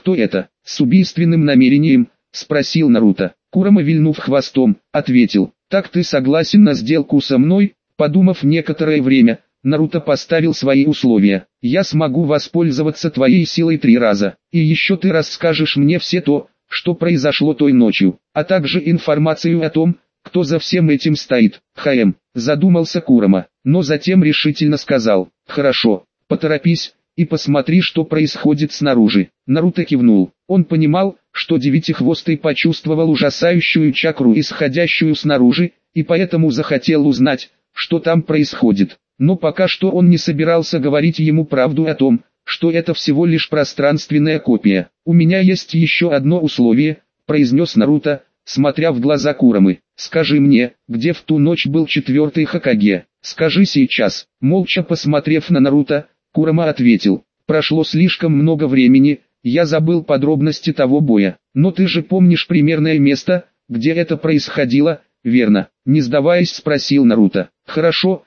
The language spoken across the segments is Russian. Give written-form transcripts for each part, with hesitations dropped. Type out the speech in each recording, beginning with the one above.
«Что это, с убийственным намерением?» – спросил Наруто. Курама, вильнув хвостом, ответил: «Так ты согласен на сделку со мной?» Подумав некоторое время, Наруто поставил свои условия. «Я смогу воспользоваться твоей силой 3 раза, и еще ты расскажешь мне все то, что произошло той ночью, а также информацию о том, кто за всем этим стоит». Задумался Курама, но затем решительно сказал: «Хорошо, поторопись и посмотри, что происходит снаружи». Наруто кивнул. Он понимал, что Девятихвостый почувствовал ужасающую чакру, исходящую снаружи, и поэтому захотел узнать, что там происходит. Но пока что он не собирался говорить ему правду о том, что это всего лишь пространственная копия. «У меня есть еще одно условие», – произнес Наруто, смотря в глаза Курамы. «Скажи мне, где в ту ночь был 4-й Хокаге? Скажи сейчас». Молча посмотрев на Наруто, Курама ответил: «Прошло слишком много времени, я забыл подробности того боя. Но ты же помнишь примерное место, где это происходило, верно?» Не сдаваясь, спросил Наруто. «Хорошо,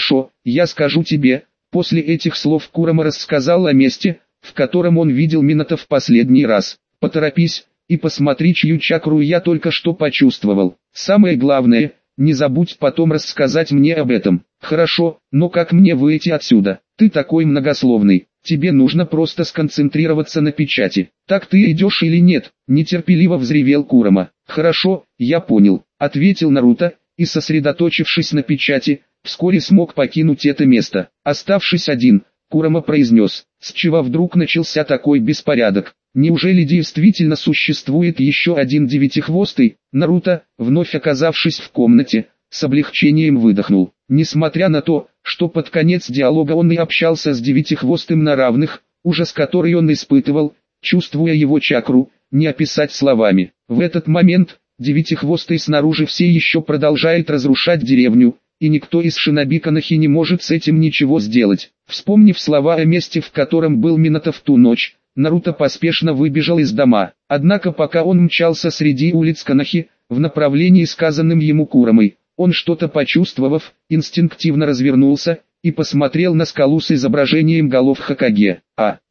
я скажу тебе». После этих слов Курама рассказал о месте, в котором он видел Минато в последний раз. «Поторопись и посмотри, чью чакру я только что почувствовал. Самое главное, не забудь потом рассказать мне об этом». «Хорошо, но как мне выйти отсюда? Ты такой многословный. Тебе нужно просто сконцентрироваться на печати. Так ты идешь или нет?» Нетерпеливо взревел Курама. «Хорошо, я понял», — ответил Наруто, и, сосредоточившись на печати, вскоре смог покинуть это место. Оставшись один, Курама произнес: «С чего вдруг начался такой беспорядок? Неужели действительно существует еще один Девятихвостый?» Наруто, вновь оказавшись в комнате, с облегчением выдохнул. Несмотря на то, что под конец диалога он и общался с Девятихвостым на равных, ужас, который он испытывал, чувствуя его чакру, не описать словами. В этот момент Девятихвостый снаружи все еще продолжает разрушать деревню, и никто из шиноби Конохи не может с этим ничего сделать. Вспомнив слова о месте, в котором был Минато в ту ночь, Наруто поспешно выбежал из дома. Однако пока он мчался среди улиц Конохи, в направлении, сказанным ему Курамой, он, что-то почувствовав, инстинктивно развернулся и посмотрел на скалу с изображением голов Хокаге.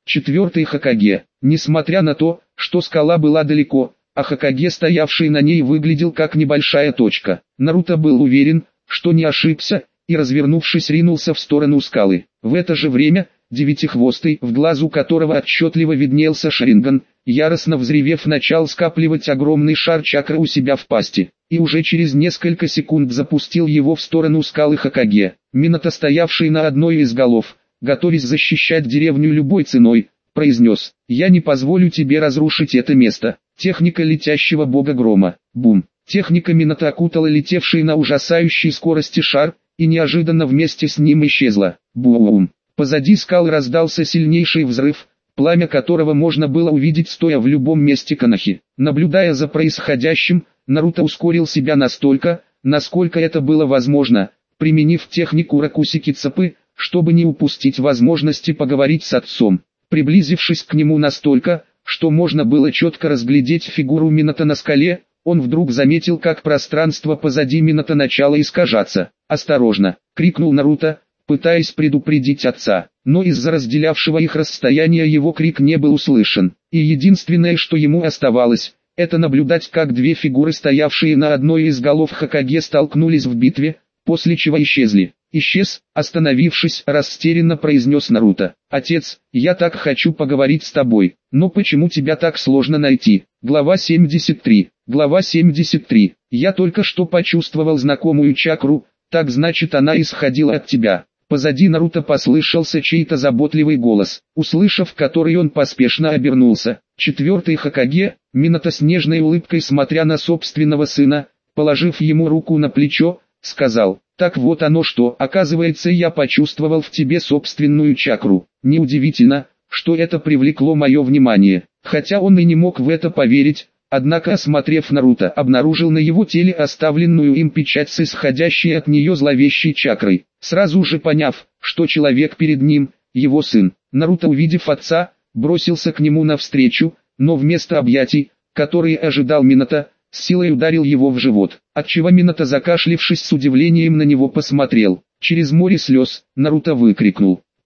4-й Хокаге. Несмотря на то, что скала была далеко, а Хокаге, стоявший на ней, выглядел как небольшая точка, Наруто был уверен, что не ошибся, и, развернувшись, ринулся в сторону скалы. В это же время Девятихвостый, в глазу которого отчетливо виднелся Шаринган, яростно взревев, начал скапливать огромный шар чакры у себя в пасти, и уже через несколько секунд запустил его в сторону скалы Хокаге. Минато, стоявший на одной из голов, готовясь защищать деревню любой ценой, произнес: «Я не позволю тебе разрушить это место». Техника летящего бога грома. Бум. Техника Минато окутала летевший на ужасающей скорости шар, и неожиданно вместе с ним исчезла. Бум. Позади скалы раздался сильнейший взрыв, пламя которого можно было увидеть, стоя в любом месте Конохи. Наблюдая за происходящим, Наруто ускорил себя настолько, насколько это было возможно, применив технику Ракусики Цепы, чтобы не упустить возможности поговорить с отцом. Приблизившись к нему настолько, что можно было четко разглядеть фигуру Минато на скале, он вдруг заметил, как пространство позади Минато начало искажаться. «Осторожно!» — крикнул Наруто, пытаясь предупредить отца, но из-за разделявшего их расстояния его крик не был услышан, и единственное, что ему оставалось, это наблюдать, как две фигуры, стоявшие на одной из голов Хокаге, столкнулись в битве, после чего исчезли. «Исчез», остановившись, растерянно произнес Наруто. «Отец, я так хочу поговорить с тобой, но почему тебя так сложно найти?» Глава 73. Глава 73. «Я только что почувствовал знакомую чакру, так значит, она исходила от тебя». Позади Наруто послышался чей-то заботливый голос, услышав который, он поспешно обернулся. 4-й Хокаге, Минато, с нежной улыбкой смотря на собственного сына, положив ему руку на плечо, сказал: «Так вот оно что, оказывается, я почувствовал в тебе собственную чакру. Неудивительно, что это привлекло мое внимание». Хотя он и не мог в это поверить, однако, осмотрев Наруто, обнаружил на его теле оставленную им печать с исходящей от нее зловещей чакрой. Сразу же поняв, что человек перед ним — его сын, Наруто, увидев отца, бросился к нему навстречу, но вместо объятий, которые ожидал Минато, с силой ударил его в живот, отчего Минато, закашлившись, с удивлением на него посмотрел. Через море слез, Наруто выкрикнул: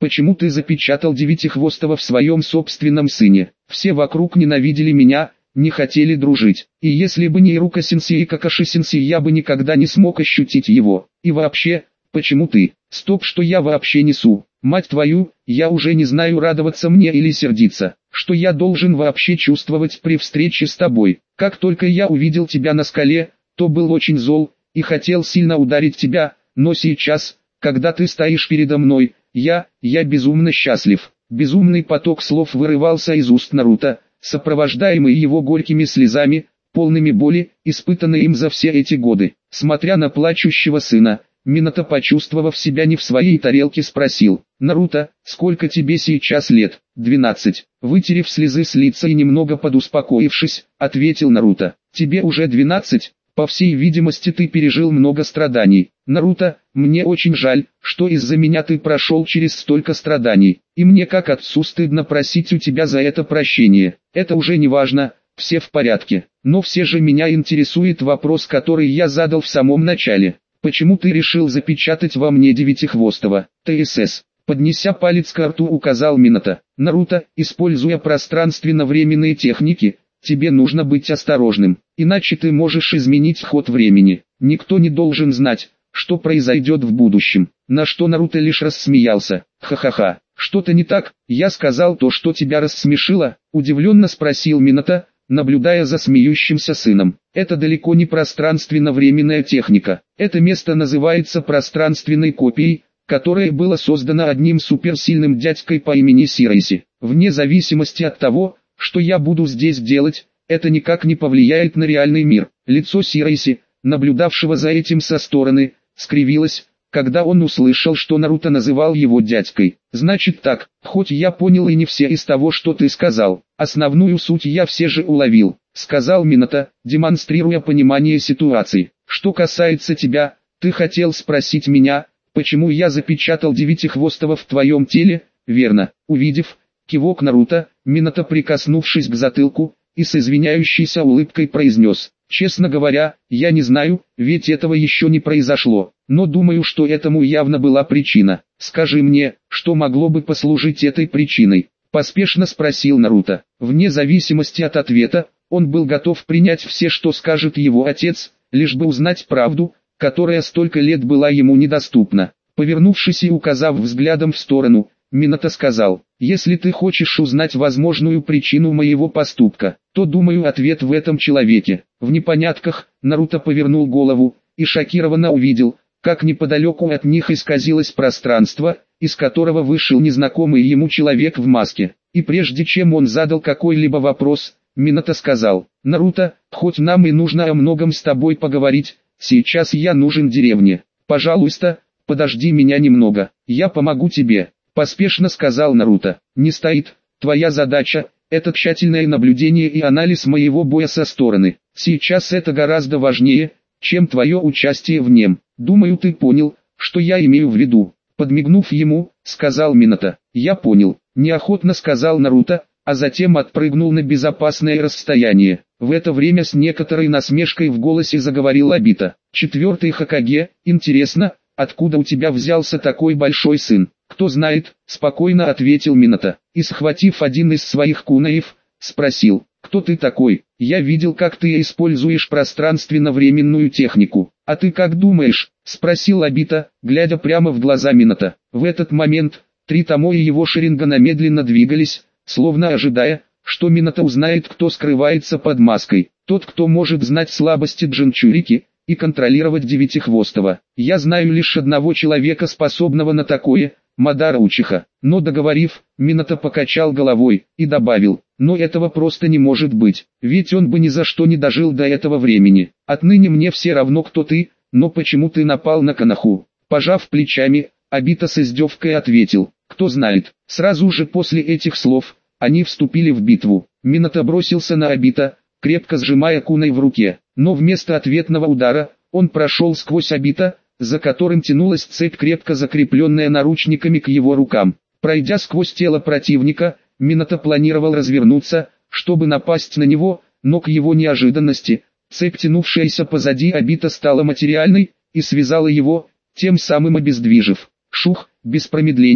почему ты запечатал Девятихвостого в своем собственном сыне? Все вокруг ненавидели меня, не хотели дружить. И если бы не Ирука-сенсей и Какаши-сенсей, я бы никогда не смог ощутить его. И вообще, почему ты? Стоп, что я вообще несу? Мать твою, я уже не знаю, радоваться мне или сердиться. Что я должен вообще чувствовать при встрече с тобой? Как только я увидел тебя на скале, то был очень зол и хотел сильно ударить тебя, но сейчас, когда ты стоишь передо мной, я безумно счастлив. Безумный поток слов вырывался из уст Наруто, сопровождаемый его горькими слезами, полными боли, испытанной им за все эти годы. Смотря на плачущего сына, Минато, почувствовав себя не в своей тарелке, спросил: «Наруто, сколько тебе сейчас лет?» 12. Вытерев слезы с лица и немного подуспокоившись, ответил Наруто: «Тебе уже 12? По всей видимости, ты пережил много страданий. Наруто, мне очень жаль, что из-за меня ты прошел через столько страданий, и мне как отцу стыдно просить у тебя за это прощение. Это уже не важно, все в порядке. Но все же меня интересует вопрос, который я задал в самом начале. Почему ты решил запечатать во мне Девятихвостого?» ТСС. Поднеся палец к рту, указал Минато. «Наруто, используя пространственно-временные техники, тебе нужно быть осторожным, иначе ты можешь изменить ход времени. Никто не должен знать, что произойдет в будущем». На что Наруто лишь рассмеялся. «Ха-ха-ха, что-то не так? Я сказал то, что тебя рассмешило?» Удивленно спросил Минато, наблюдая за смеющимся сыном. «Это далеко не пространственно-временная техника. Это место называется пространственной копией, которое было создано одним суперсильным дядькой по имени Сирайси. Вне зависимости от того, что я буду здесь делать, это никак не повлияет на реальный мир». Лицо Сирайси, наблюдавшего за этим со стороны, скривилось, когда он услышал, что Наруто называл его дядькой. «Значит так, хоть я понял и не все из того, что ты сказал, основную суть я все же уловил», — сказал Минато, демонстрируя понимание ситуации. «Что касается тебя, ты хотел спросить меня, почему я запечатал Девятихвостого в твоем теле, верно?» Увидев кивок Наруто, Минато, прикоснувшись к затылку, и с извиняющейся улыбкой произнес: «Честно говоря, я не знаю, ведь этого еще не произошло, но думаю, что этому явно была причина. Скажи мне, что могло бы послужить этой причиной?» Поспешно спросил Наруто. Вне зависимости от ответа, он был готов принять все, что скажет его отец, лишь бы узнать правду, которая столько лет была ему недоступна. Повернувшись и указав взглядом в сторону, Минато сказал: «Если ты хочешь узнать возможную причину моего поступка, то, думаю, ответ в этом человеке». В непонятках Наруто повернул голову и шокированно увидел, как неподалеку от них исказилось пространство, из которого вышел незнакомый ему человек в маске. И прежде чем он задал какой-либо вопрос, Минато сказал: «Наруто, хоть нам и нужно о многом с тобой поговорить, сейчас я нужен деревне. Пожалуйста, подожди меня немного, я помогу тебе», — поспешно сказал Наруто. «Не стоит, твоя задача — это тщательное наблюдение и анализ моего боя со стороны. Сейчас это гораздо важнее, чем твое участие в нем. Думаю, ты понял, что я имею в виду». Подмигнув ему, сказал Минато. «Я понял», — неохотно сказал Наруто, а затем отпрыгнул на безопасное расстояние. В это время с некоторой насмешкой в голосе заговорил Обито. «Четвертый Хокаге, интересно, откуда у тебя взялся такой большой сын?» «Кто знает», — спокойно ответил Минато. И, схватив один из своих кунаев, спросил: «Кто ты такой? Я видел, как ты используешь пространственно-временную технику. А ты как думаешь?» — спросил Обито, глядя прямо в глаза Минато. В этот момент три Томо и его Шарингана медленно двигались, словно ожидая, что Минато узнает, кто скрывается под маской. Тот, кто может знать слабости Джинчурики и контролировать Девятихвостого. «Я знаю лишь одного человека, способного на такое, Мадара Учиха». Но договорив, Минато покачал головой и добавил: «Но этого просто не может быть, ведь он бы ни за что не дожил до этого времени. Отныне мне все равно, кто ты, но почему ты напал на Коноху?» Пожав плечами, Обито с издевкой ответил: «Кто знает». Сразу же после этих слов они вступили в битву. Минато бросился на Обито, крепко сжимая куной в руке, но вместо ответного удара он прошел сквозь Обито, за которым тянулась цепь, крепко закрепленная наручниками к его рукам. Пройдя сквозь тело противника, Минато планировал развернуться, чтобы напасть на него, но к его неожиданности, цепь, тянувшаяся позади Обито, стала материальной и связала его, тем самым обездвижив. Шух, без промедления,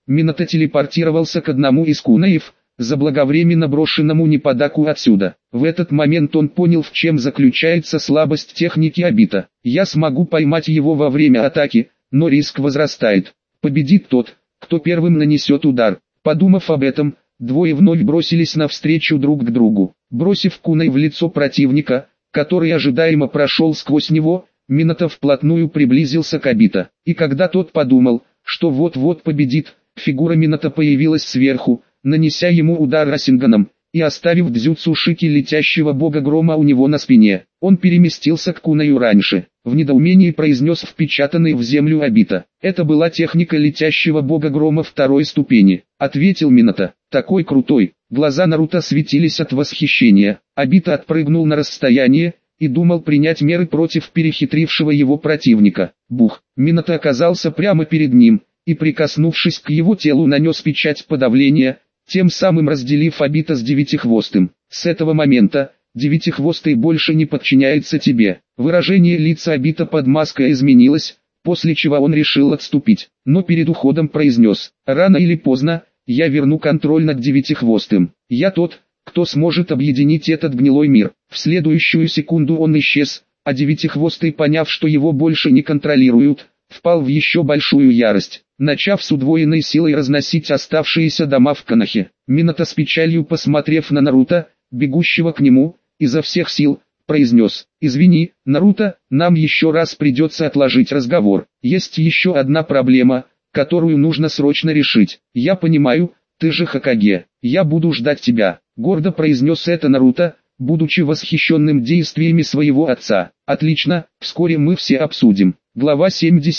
Минато телепортировался к одному из кунаев, заблаговременно брошенному неподалеку отсюда. В этот момент он понял, в чем заключается слабость техники Обита. Я смогу поймать его во время атаки, но риск возрастает. Победит тот, кто первым нанесет удар. Подумав об этом, двое вновь бросились навстречу друг к другу. Бросив кунай в лицо противника, который ожидаемо прошел сквозь него, Минато вплотную приблизился к Обита. И когда тот подумал, что вот-вот победит, фигура Минато появилась сверху, нанеся ему удар Расинганом, и оставив дзюцу Шики летящего бога грома у него на спине. Он переместился к кунаю раньше, в недоумении произнес впечатанный в землю Обита. Это была техника летящего бога грома второй ступени, ответил Минато. Такой крутой. Глаза Наруто светились от восхищения. Обита отпрыгнул на расстояние и думал принять меры против перехитрившего его противника. Бух! Минато оказался прямо перед ним, и прикоснувшись к его телу нанес печать подавления, тем самым разделив Обита с Девятихвостым. С этого момента, Девятихвостый больше не подчиняется тебе. Выражение лица Обита под маской изменилось, после чего он решил отступить, но перед уходом произнес: рано или поздно, я верну контроль над Девятихвостым. Я тот, кто сможет объединить этот гнилой мир. В следующую секунду он исчез, а Девятихвостый, поняв, что его больше не контролируют, впал в еще большую ярость, начав с удвоенной силой разносить оставшиеся дома в Конохе. Минато с печалью, посмотрев на Наруто, бегущего к нему, изо всех сил, произнес: «Извини, Наруто, нам еще раз придется отложить разговор. Есть еще одна проблема, которую нужно срочно решить. Я понимаю, ты же Хокаге. Я буду ждать тебя», — гордо произнес это Наруто, будучи восхищенным действиями своего отца. «Отлично, вскоре мы все обсудим». Глава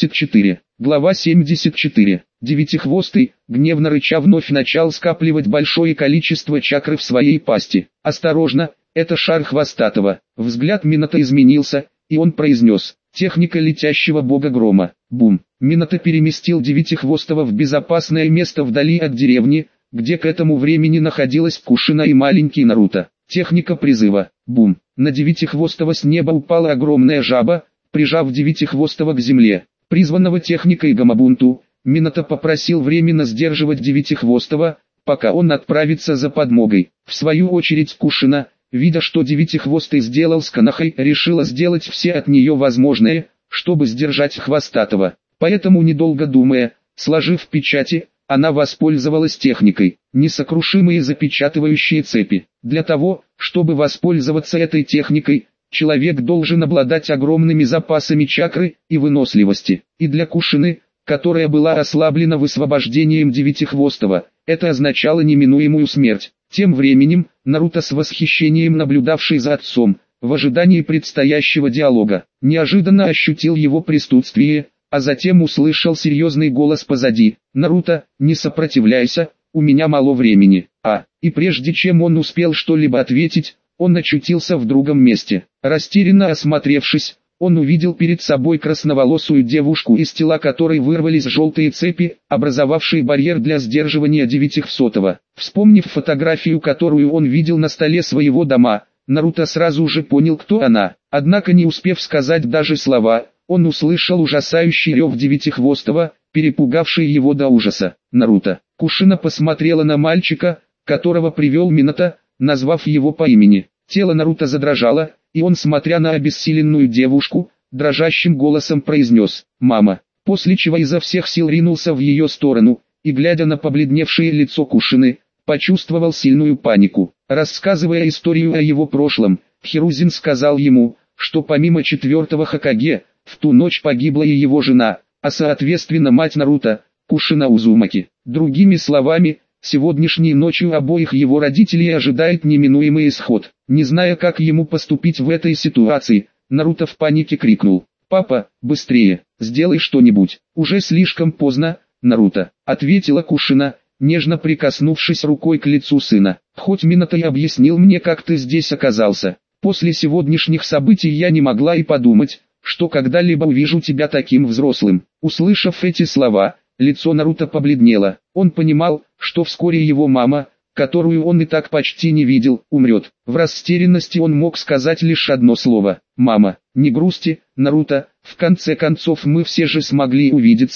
74. Глава 74. Девятихвостый, гневно рыча, вновь начал скапливать большое количество чакры в своей пасти. «Осторожно, это шар хвостатого». Взгляд Минато изменился, и он произнес: «Техника летящего бога грома». Бум! Минато переместил Девятихвостого в безопасное место вдали от деревни, где к этому времени находилась Кушина и маленький Наруто. Техника призыва. Бум! На Девятихвостого с неба упала огромная жаба, прижав Девятихвостого к земле. Призванного техникой Гамабунту, Минато попросил временно сдерживать Девятихвостого, пока он отправится за подмогой. В свою очередь Кушина, видя, что Девятихвостый сделал с Конохой, решила сделать все от нее возможное, чтобы сдержать хвостатого. Поэтому, недолго думая, сложив печати, она воспользовалась техникой «Несокрушимые запечатывающие цепи». Для того, чтобы воспользоваться этой техникой, человек должен обладать огромными запасами чакры и выносливости. И для Кушины, которая была ослаблена высвобождением Девятихвостого, это означало неминуемую смерть. Тем временем, Наруто, с восхищением наблюдавший за отцом, в ожидании предстоящего диалога, неожиданно ощутил его присутствие, а затем услышал серьезный голос позади: «Наруто, не сопротивляйся, у меня мало времени». И прежде чем он успел что-либо ответить, он очутился в другом месте. Растерянно осмотревшись, он увидел перед собой красноволосую девушку, из тела которой вырвались желтые цепи, образовавшие барьер для сдерживания Девятихвостого. Вспомнив фотографию, которую он видел на столе своего дома, Наруто сразу же понял, кто она. Однако, не успев сказать даже слова, он услышал ужасающий рев Девятихвостого, перепугавший его до ужаса. «Наруто». Кушина посмотрела на мальчика, которого привел Минато, назвав его по имени. Тело Наруто задрожало, и он, смотря на обессиленную девушку, дрожащим голосом произнес: «Мама», после чего изо всех сил ринулся в ее сторону, и, глядя на побледневшее лицо Кушины, почувствовал сильную панику. Рассказывая историю о его прошлом, Хирузин сказал ему, что помимо четвертого Хокаге, в ту ночь погибла и его жена, а соответственно мать Наруто, Кушина Узумаки. Другими словами, сегодняшней ночью обоих его родителей ожидает неминуемый исход. Не зная, как ему поступить в этой ситуации, Наруто в панике крикнул: «Папа, быстрее, сделай что-нибудь». «Уже слишком поздно, Наруто», — ответила Кушина, нежно прикоснувшись рукой к лицу сына. «Хоть Минато и объяснил мне, как ты здесь оказался, после сегодняшних событий я не могла и подумать, что когда-либо увижу тебя таким взрослым». Услышав эти слова, лицо Наруто побледнело. Он понимал, что вскоре его мама, которую он и так почти не видел, умрет. В растерянности он мог сказать лишь одно слово: «Мама». «Не грусти, Наруто, в конце концов мы все же смогли увидеться,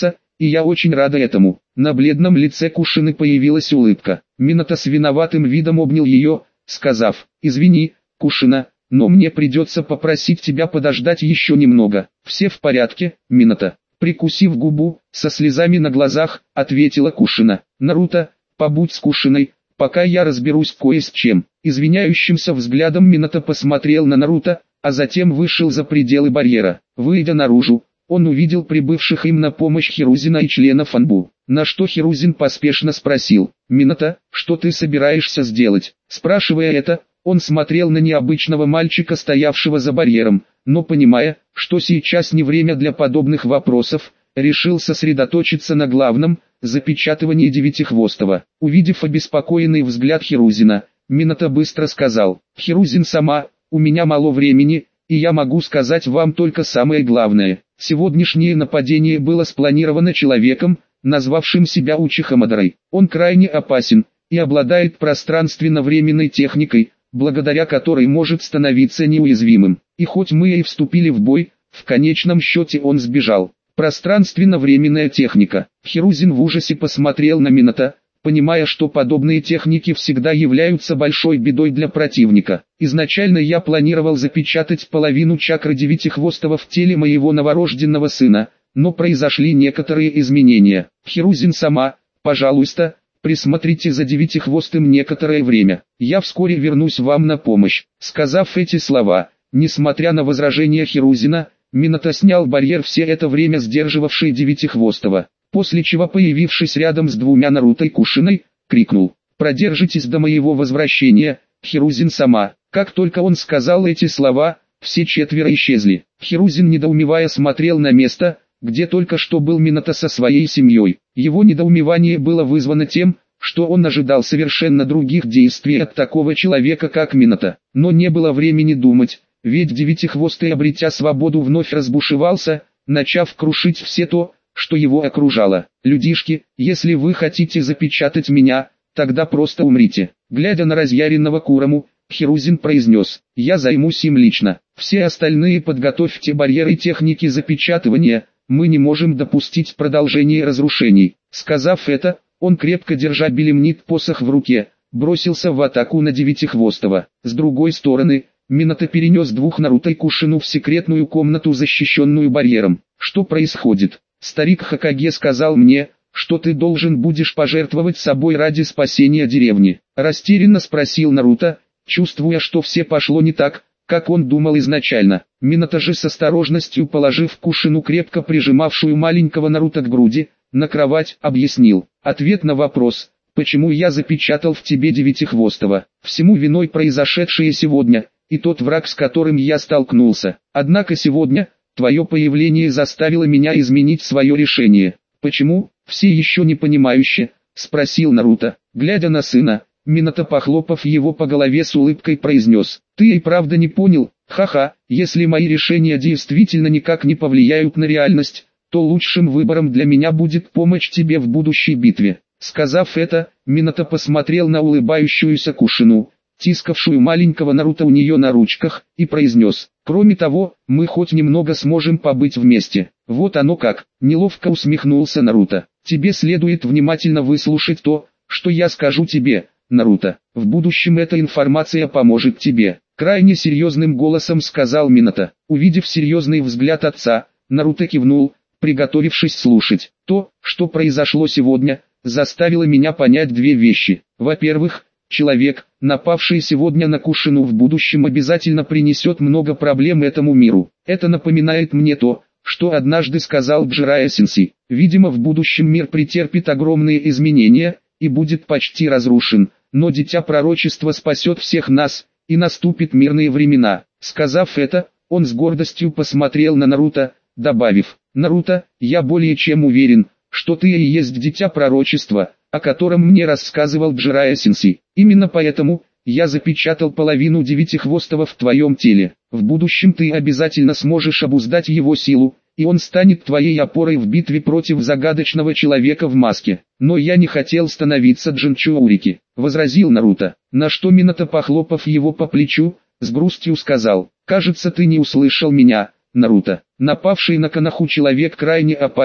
и я очень рада этому». На бледном лице Кушины появилась улыбка. Минато с виноватым видом обнял ее, сказав: «Извини, Кушина, но мне придется попросить тебя подождать еще немного». «Все в порядке, Минато?» Прикусив губу, со слезами на глазах, ответила Кушина. «Наруто, побудь с Кушиной, пока я разберусь кое с чем». Извиняющимся взглядом Минато посмотрел на Наруто, а затем вышел за пределы барьера. Выйдя наружу, он увидел прибывших им на помощь Хирузина и членов Анбу. На что Хирузин поспешно спросил: «Минато, что ты собираешься сделать?» Спрашивая это, он смотрел на необычного мальчика, стоявшего за барьером, но понимая, что сейчас не время для подобных вопросов, решил сосредоточиться на главном – запечатывании Девятихвостого. Увидев обеспокоенный взгляд Хирузина, Минато быстро сказал: «Хирузин-сама, у меня мало времени, и я могу сказать вам только самое главное. Сегодняшнее нападение было спланировано человеком, назвавшим себя Учихо Мадорой. Он крайне опасен и обладает пространственно-временной техникой, благодаря которой может становиться неуязвимым. И хоть мы и вступили в бой, в конечном счете он сбежал». Пространственно-временная техника. Хирузин в ужасе посмотрел на Минато, понимая, что подобные техники всегда являются большой бедой для противника. «Изначально я планировал запечатать половину чакры Девятихвостого в теле моего новорожденного сына, но произошли некоторые изменения. Хирузин-сама, пожалуйста, присмотрите за Девятихвостым некоторое время. Я вскоре вернусь вам на помощь». Сказав эти слова, несмотря на возражения Хирузина, Минато снял барьер, все это время сдерживавший Девятихвостого, после чего, появившись рядом с двумя Наруто и Кушиной, крикнул: «Продержитесь до моего возвращения, Хирузин-сама». Как только он сказал эти слова, все четверо исчезли. Хирузин, недоумевая, смотрел на место, где только что был Минато со своей семьей. Его недоумевание было вызвано тем, что он ожидал совершенно других действий от такого человека, как Минато. Но не было времени думать, ведь Девятихвостый, обретя свободу, вновь разбушевался, начав крушить все то, что его окружало. «Людишки, если вы хотите запечатать меня, тогда просто умрите». Глядя на разъяренного Кураму, Хирузин произнес: «Я займусь им лично. Все остальные подготовьте барьеры техники запечатывания, мы не можем допустить продолжения разрушений». Сказав это, он, крепко держа белемнит посох в руке, бросился в атаку на Девятихвостого. С другой стороны, Минато перенес двух Наруто и Кушину в секретную комнату, защищенную барьером. «Что происходит? Старик Хокаге сказал мне, что ты должен будешь пожертвовать собой ради спасения деревни». Растерянно спросил Наруто, чувствуя, что все пошло не так, как он думал изначально. Минато же, с осторожностью положив Кушину, крепко прижимавшую маленького Наруто к груди, на кровать, объяснил: «Ответ на вопрос, почему я запечатал в тебе Девятихвостого, всему виной произошедшее сегодня, и тот враг, с которым я столкнулся. Однако сегодня, твое появление заставило меня изменить свое решение». «Почему?» — все еще не понимающе спросил Наруто. Глядя на сына, Минато, похлопав его по голове, с улыбкой произнес: «Ты и правда не понял? Ха-ха, если мои решения действительно никак не повлияют на реальность, то лучшим выбором для меня будет помощь тебе в будущей битве». Сказав это, Минато посмотрел на улыбающуюся Кушину, тискавшую маленького Наруто у нее на ручках, и произнес: «Кроме того, мы хоть немного сможем побыть вместе». «Вот оно как», — неловко усмехнулся Наруто. «Тебе следует внимательно выслушать то, что я скажу тебе, Наруто. В будущем эта информация поможет тебе», — крайне серьезным голосом сказал Минато. Увидев серьезный взгляд отца, Наруто кивнул, приготовившись слушать. «То, что произошло сегодня, заставило меня понять две вещи. Во-первых, человек, напавший сегодня на Кушину, в будущем обязательно принесет много проблем этому миру. Это напоминает мне то, что однажды сказал Джирайя-сенсей. Видимо, в будущем мир претерпит огромные изменения и будет почти разрушен, но дитя пророчества спасет всех нас, и наступит мирные времена». Сказав это, он с гордостью посмотрел на Наруто, добавив: «Наруто, я более чем уверен, что ты и есть дитя пророчества, о котором мне рассказывал Джирайя-сенсей. Именно поэтому я запечатал половину Девятихвостого в твоем теле. В будущем ты обязательно сможешь обуздать его силу, и он станет твоей опорой в битве против загадочного человека в маске». «Но я не хотел становиться Джинчурики», — возразил Наруто. На что Минато, похлопав его по плечу, с грустью сказал: «Кажется, ты не услышал меня, Наруто. Напавший на Коноху человек крайне опасен,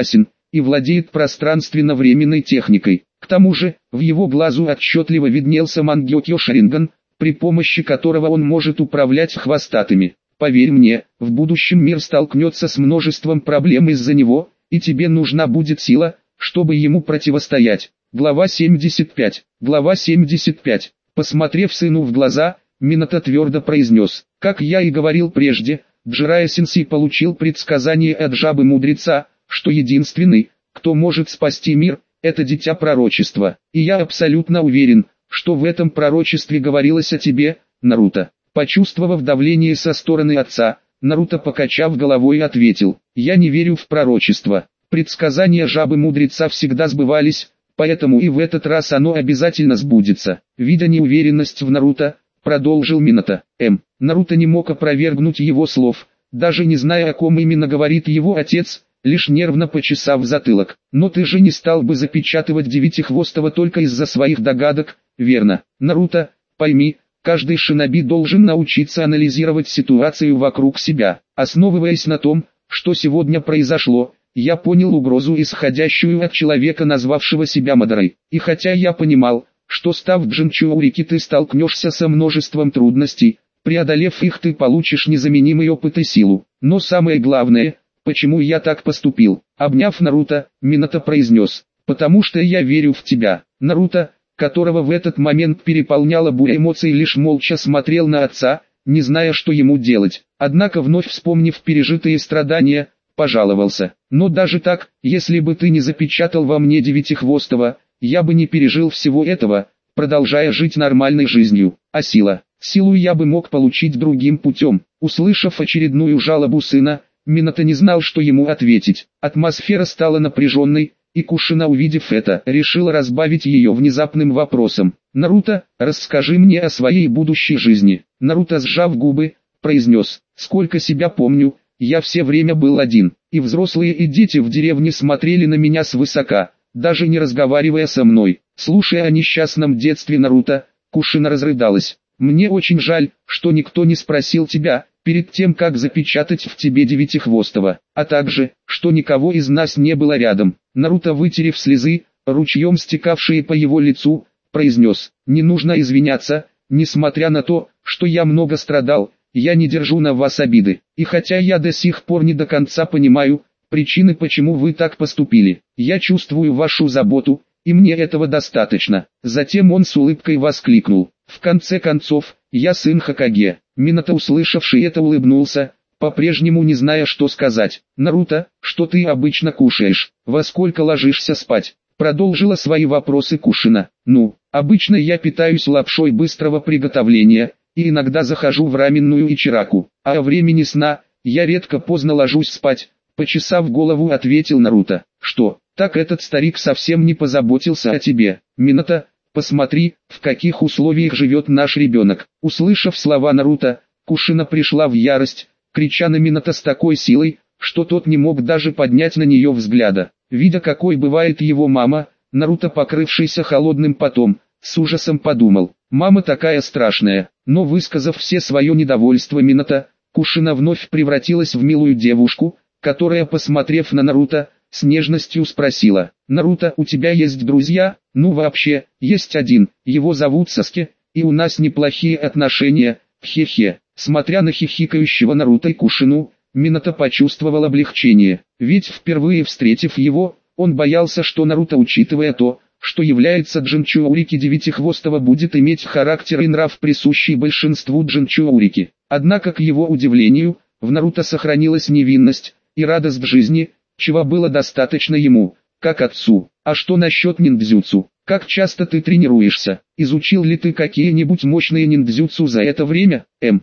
и владеет пространственно-временной техникой. К тому же, в его глазу отчетливо виднелся Мангёкё Шаринган, при помощи которого он может управлять хвостатыми. Поверь мне, в будущем мир столкнется с множеством проблем из-за него, и тебе нужна будет сила, чтобы ему противостоять. Глава 75. Глава 75. Посмотрев сыну в глаза, Минато твердо произнес: «Как я и говорил прежде, Джирайя-сенсей получил предсказание от жабы-мудреца, что единственный, кто может спасти мир, это дитя пророчества. И я абсолютно уверен, что в этом пророчестве говорилось о тебе, Наруто». Почувствовав давление со стороны отца, Наруто, покачав головой, ответил: «Я не верю в пророчество. Предсказания жабы-мудреца всегда сбывались, поэтому и в этот раз оно обязательно сбудется». Видя неуверенность в Наруто, продолжил Минато. Наруто не мог опровергнуть его слов, даже не зная, о ком именно говорит его отец, лишь нервно почесав затылок. «Но ты же не стал бы запечатывать Девятихвостого только из-за своих догадок, верно? Наруто, пойми, каждый шиноби должен научиться анализировать ситуацию вокруг себя. Основываясь на том, что сегодня произошло, я понял угрозу, исходящую от человека, назвавшего себя Мадорой. И хотя я понимал, что став Джинчурики ты столкнешься со множеством трудностей, преодолев их ты получишь незаменимый опыт и силу. Но самое главное, почему я так поступил?» Обняв Наруто, Минато произнес: «Потому что я верю в тебя». Наруто, которого в этот момент переполняла буря эмоций, лишь молча смотрел на отца, не зная, что ему делать. Однако, вновь вспомнив пережитые страдания, пожаловался: «Но даже так, если бы ты не запечатал во мне Девятихвостого, я бы не пережил всего этого, продолжая жить нормальной жизнью. А силу я бы мог получить другим путем». Услышав очередную жалобу сына, Минато не знал, что ему ответить. Атмосфера стала напряженной, и Кушина, увидев это, решила разбавить ее внезапным вопросом: «Наруто, расскажи мне о своей будущей жизни». Наруто, сжав губы, произнес: «Сколько себя помню, я все время был один, и взрослые и дети в деревне смотрели на меня свысока, даже не разговаривая со мной». Слушая о несчастном детстве Наруто, Кушина разрыдалась: «Мне очень жаль, что никто не спросил тебя, перед тем как запечатать в тебе Девятихвостого, а также, что никого из нас не было рядом». Наруто, вытерев слезы, ручьем стекавшие по его лицу, произнес: «Не нужно извиняться, несмотря на то, что я много страдал, я не держу на вас обиды. И хотя я до сих пор не до конца понимаю причины, почему вы так поступили, я чувствую вашу заботу, и мне этого достаточно». Затем он с улыбкой воскликнул: «В конце концов, я сын Хокаге». Минато, услышавший это, улыбнулся, по-прежнему не зная, что сказать. «Наруто, что ты обычно кушаешь? Во сколько ложишься спать?» Продолжила свои вопросы Кушина. Обычно я питаюсь лапшой быстрого приготовления, и иногда захожу в раменную Ичираку, а о времени сна, я редко поздно ложусь спать», почесав голову, ответил Наруто. «Что, так этот старик совсем не позаботился о тебе? Минато, посмотри, в каких условиях живет наш ребенок». Услышав слова Наруто, Кушина пришла в ярость, крича на Минато с такой силой, что тот не мог даже поднять на нее взгляда. Видя, какой бывает его мама, Наруто, покрывшийся холодным потом, с ужасом подумал: «Мама такая страшная». Но, высказав все свое недовольство Минато, Кушина вновь превратилась в милую девушку, которая, посмотрев на Наруто, с нежностью спросила: «Наруто, у тебя есть друзья?» «Вообще, есть один, его зовут Саске, и у нас неплохие отношения, хе-хе». Смотря на хихикающего Наруто и Кушину, Минато почувствовал облегчение, ведь впервые встретив его, он боялся, что Наруто, учитывая то, что является Джинчурики Девятихвостого, будет иметь характер и нрав, присущий большинству Джинчурики. Однако, к его удивлению, в Наруто сохранилась невинность и радость жизни, чего было достаточно ему, как отцу. «А что насчет ниндзюцу? Как часто ты тренируешься? Изучил ли ты какие-нибудь мощные ниндзюцу за это время?»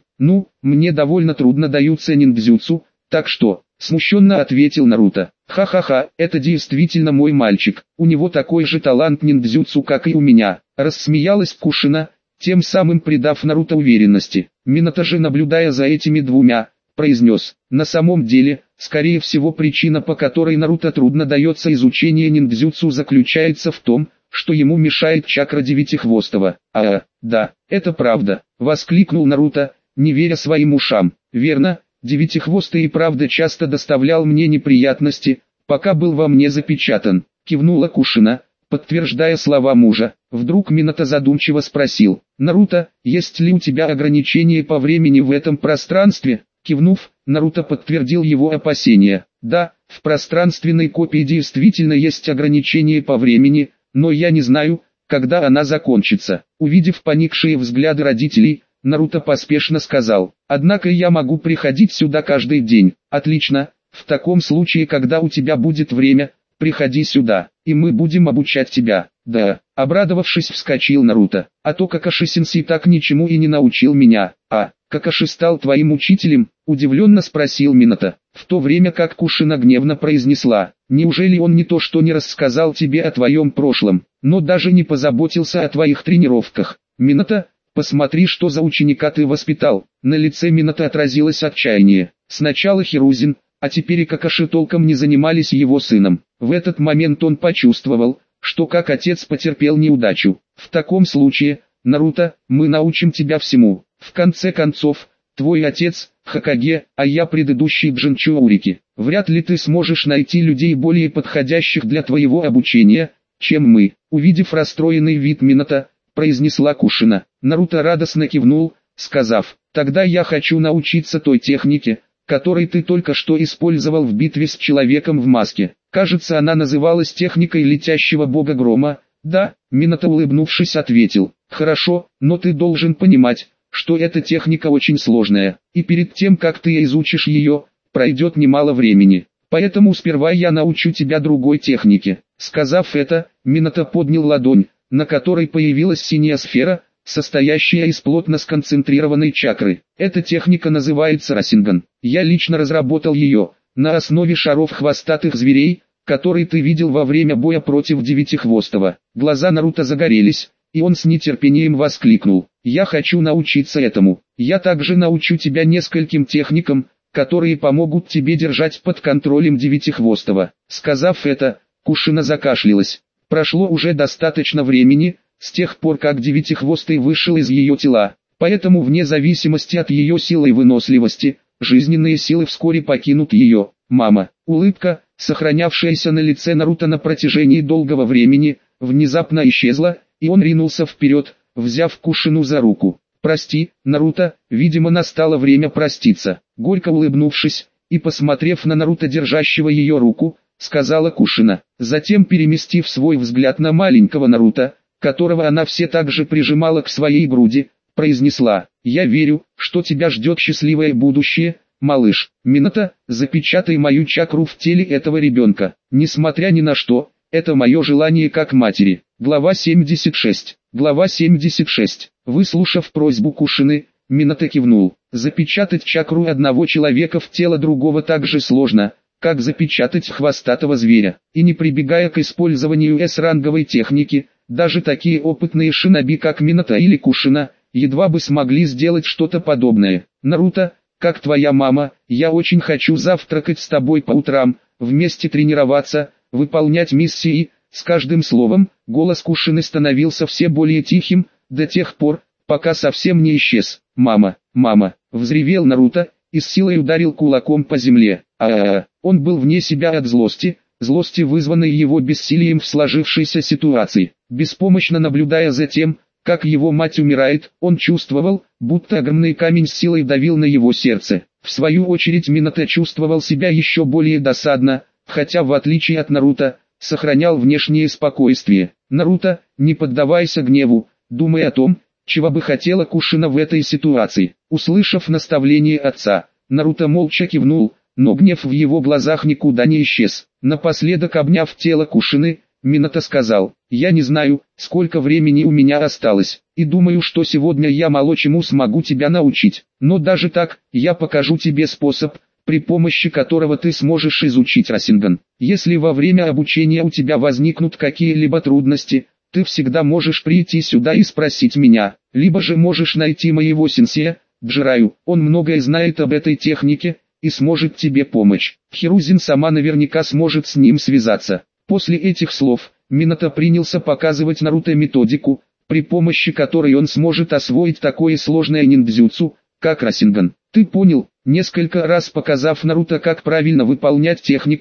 Мне довольно трудно даются ниндзюцу, так что...» Смущенно ответил Наруто. «Ха-ха-ха, это действительно мой мальчик, у него такой же талант ниндзюцу, как и у меня», рассмеялась Кушина, тем самым придав Наруто уверенности. Минато же, наблюдая за этими двумя, произнес: «На самом деле, скорее всего, причина, по которой Наруто трудно дается изучение ниндзюцу, заключается в том, что ему мешает чакра Девятихвостого». Да, это правда», воскликнул Наруто, не веря своим ушам. «Верно, Девятихвостый и правда часто доставлял мне неприятности», пока был во мне запечатан, кивнула Кушина, подтверждая слова мужа. Вдруг Минато задумчиво спросил: «Наруто, есть ли у тебя ограничения по времени в этом пространстве?» Кивнув, Наруто подтвердил его опасения. «Да, в пространственной копии действительно есть ограничения по времени, но я не знаю, когда она закончится». Увидев поникшие взгляды родителей, Наруто поспешно сказал: «Однако я могу приходить сюда каждый день». «Отлично, в таком случае, когда у тебя будет время, приходи сюда, и мы будем обучать тебя». «Да», — обрадовавшись, вскочил Наруто. «А то Какаши-сенсей так ничему и не научил меня». «А, Какаши стал твоим учителем?» — удивленно спросил Минато, в то время как Кушина гневно произнесла: «Неужели он не то что не рассказал тебе о твоем прошлом, но даже не позаботился о твоих тренировках?» «Минато, посмотри, что за ученика ты воспитал». На лице Минато отразилось отчаяние. Сначала Хирузин, а теперь и Какаши толком не занимались его сыном. В этот момент он почувствовал, что как отец потерпел неудачу. «В таком случае, Наруто, мы научим тебя всему. В конце концов, твой отец – Хокаге, а я предыдущий Джинчурики. Вряд ли ты сможешь найти людей более подходящих для твоего обучения, чем мы». Увидев расстроенный вид Минато, произнесла Кушина. Наруто радостно кивнул, сказав: «Тогда я хочу научиться той технике, которой ты только что использовал в битве с человеком в маске. Кажется, она называлась техникой летящего бога грома». «Да», — Минато, улыбнувшись, ответил. «Хорошо, но ты должен понимать, что эта техника очень сложная, и перед тем, как ты изучишь ее, пройдет немало времени. Поэтому сперва я научу тебя другой технике». Сказав это, Минато поднял ладонь, на которой появилась синяя сфера, состоящая из плотно сконцентрированной чакры. Эта техника называется Расинган. Я лично разработал ее, на основе шаров хвостатых зверей, которые ты видел во время боя против Девятихвостого. Глаза Наруто загорелись, и он с нетерпением воскликнул: «Я хочу научиться этому. Я также научу тебя нескольким техникам, которые помогут тебе держать под контролем Девятихвостого». Сказав это, Кушина закашлялась. Прошло уже достаточно времени, с тех пор как Девятихвостый вышел из ее тела, поэтому вне зависимости от ее силы и выносливости, жизненные силы вскоре покинут ее. «Мама». Улыбка, сохранявшаяся на лице Наруто на протяжении долгого времени, внезапно исчезла, и он ринулся вперед, взяв Кушину за руку. «Прости, Наруто, видимо настало время проститься». Горько улыбнувшись, и посмотрев на Наруто, держащего ее руку, сказала Кушина. Затем, переместив свой взгляд на маленького Наруто, которого она все так же прижимала к своей груди, произнесла: «Я верю, что тебя ждет счастливое будущее, малыш. Минато, запечатай мою чакру в теле этого ребенка. Несмотря ни на что, это мое желание как матери». Глава 76. Глава 76. Выслушав просьбу Кушины, Минато кивнул. Запечатать чакру одного человека в тело другого так же сложно, как запечатать хвостатого зверя. И не прибегая к использованию S-ранговой техники, даже такие опытные шиноби, как Минато или Кушина, едва бы смогли сделать что-то подобное. «Наруто, как твоя мама, я очень хочу завтракать с тобой по утрам, вместе тренироваться, выполнять миссии». С каждым словом, голос Кушины становился все более тихим, до тех пор, пока совсем не исчез. «Мама, мама!» — взревел Наруто, и с силой ударил кулаком по земле. Он был вне себя от злости, вызванной его бессилием в сложившейся ситуации. Беспомощно наблюдая за тем, как его мать умирает, он чувствовал, будто огромный камень с силой давил на его сердце. В свою очередь Минато чувствовал себя еще более досадно, хотя в отличие от Наруто, сохранял внешнее спокойствие. «Наруто, не поддавайся гневу, думай о том, чего бы хотела Кушина в этой ситуации». Услышав наставление отца, Наруто молча кивнул, но гнев в его глазах никуда не исчез. Напоследок, обняв тело Кушины, Минато сказал: «Я не знаю, сколько времени у меня осталось, и думаю, что сегодня я мало чему смогу тебя научить. Но даже так, я покажу тебе способ, при помощи которого ты сможешь изучить Расинган. Если во время обучения у тебя возникнут какие-либо трудности, ты всегда можешь прийти сюда и спросить меня, либо же можешь найти моего сенсея, Джираю, он многое знает об этой технике, и сможет тебе помочь. Хирузин сама наверняка сможет с ним связаться». После этих слов, Минато принялся показывать Наруто методику, при помощи которой он сможет освоить такое сложное ниндзюцу, как Расинган. «Ты понял?» Несколько раз показав Наруто, как правильно выполнять технику,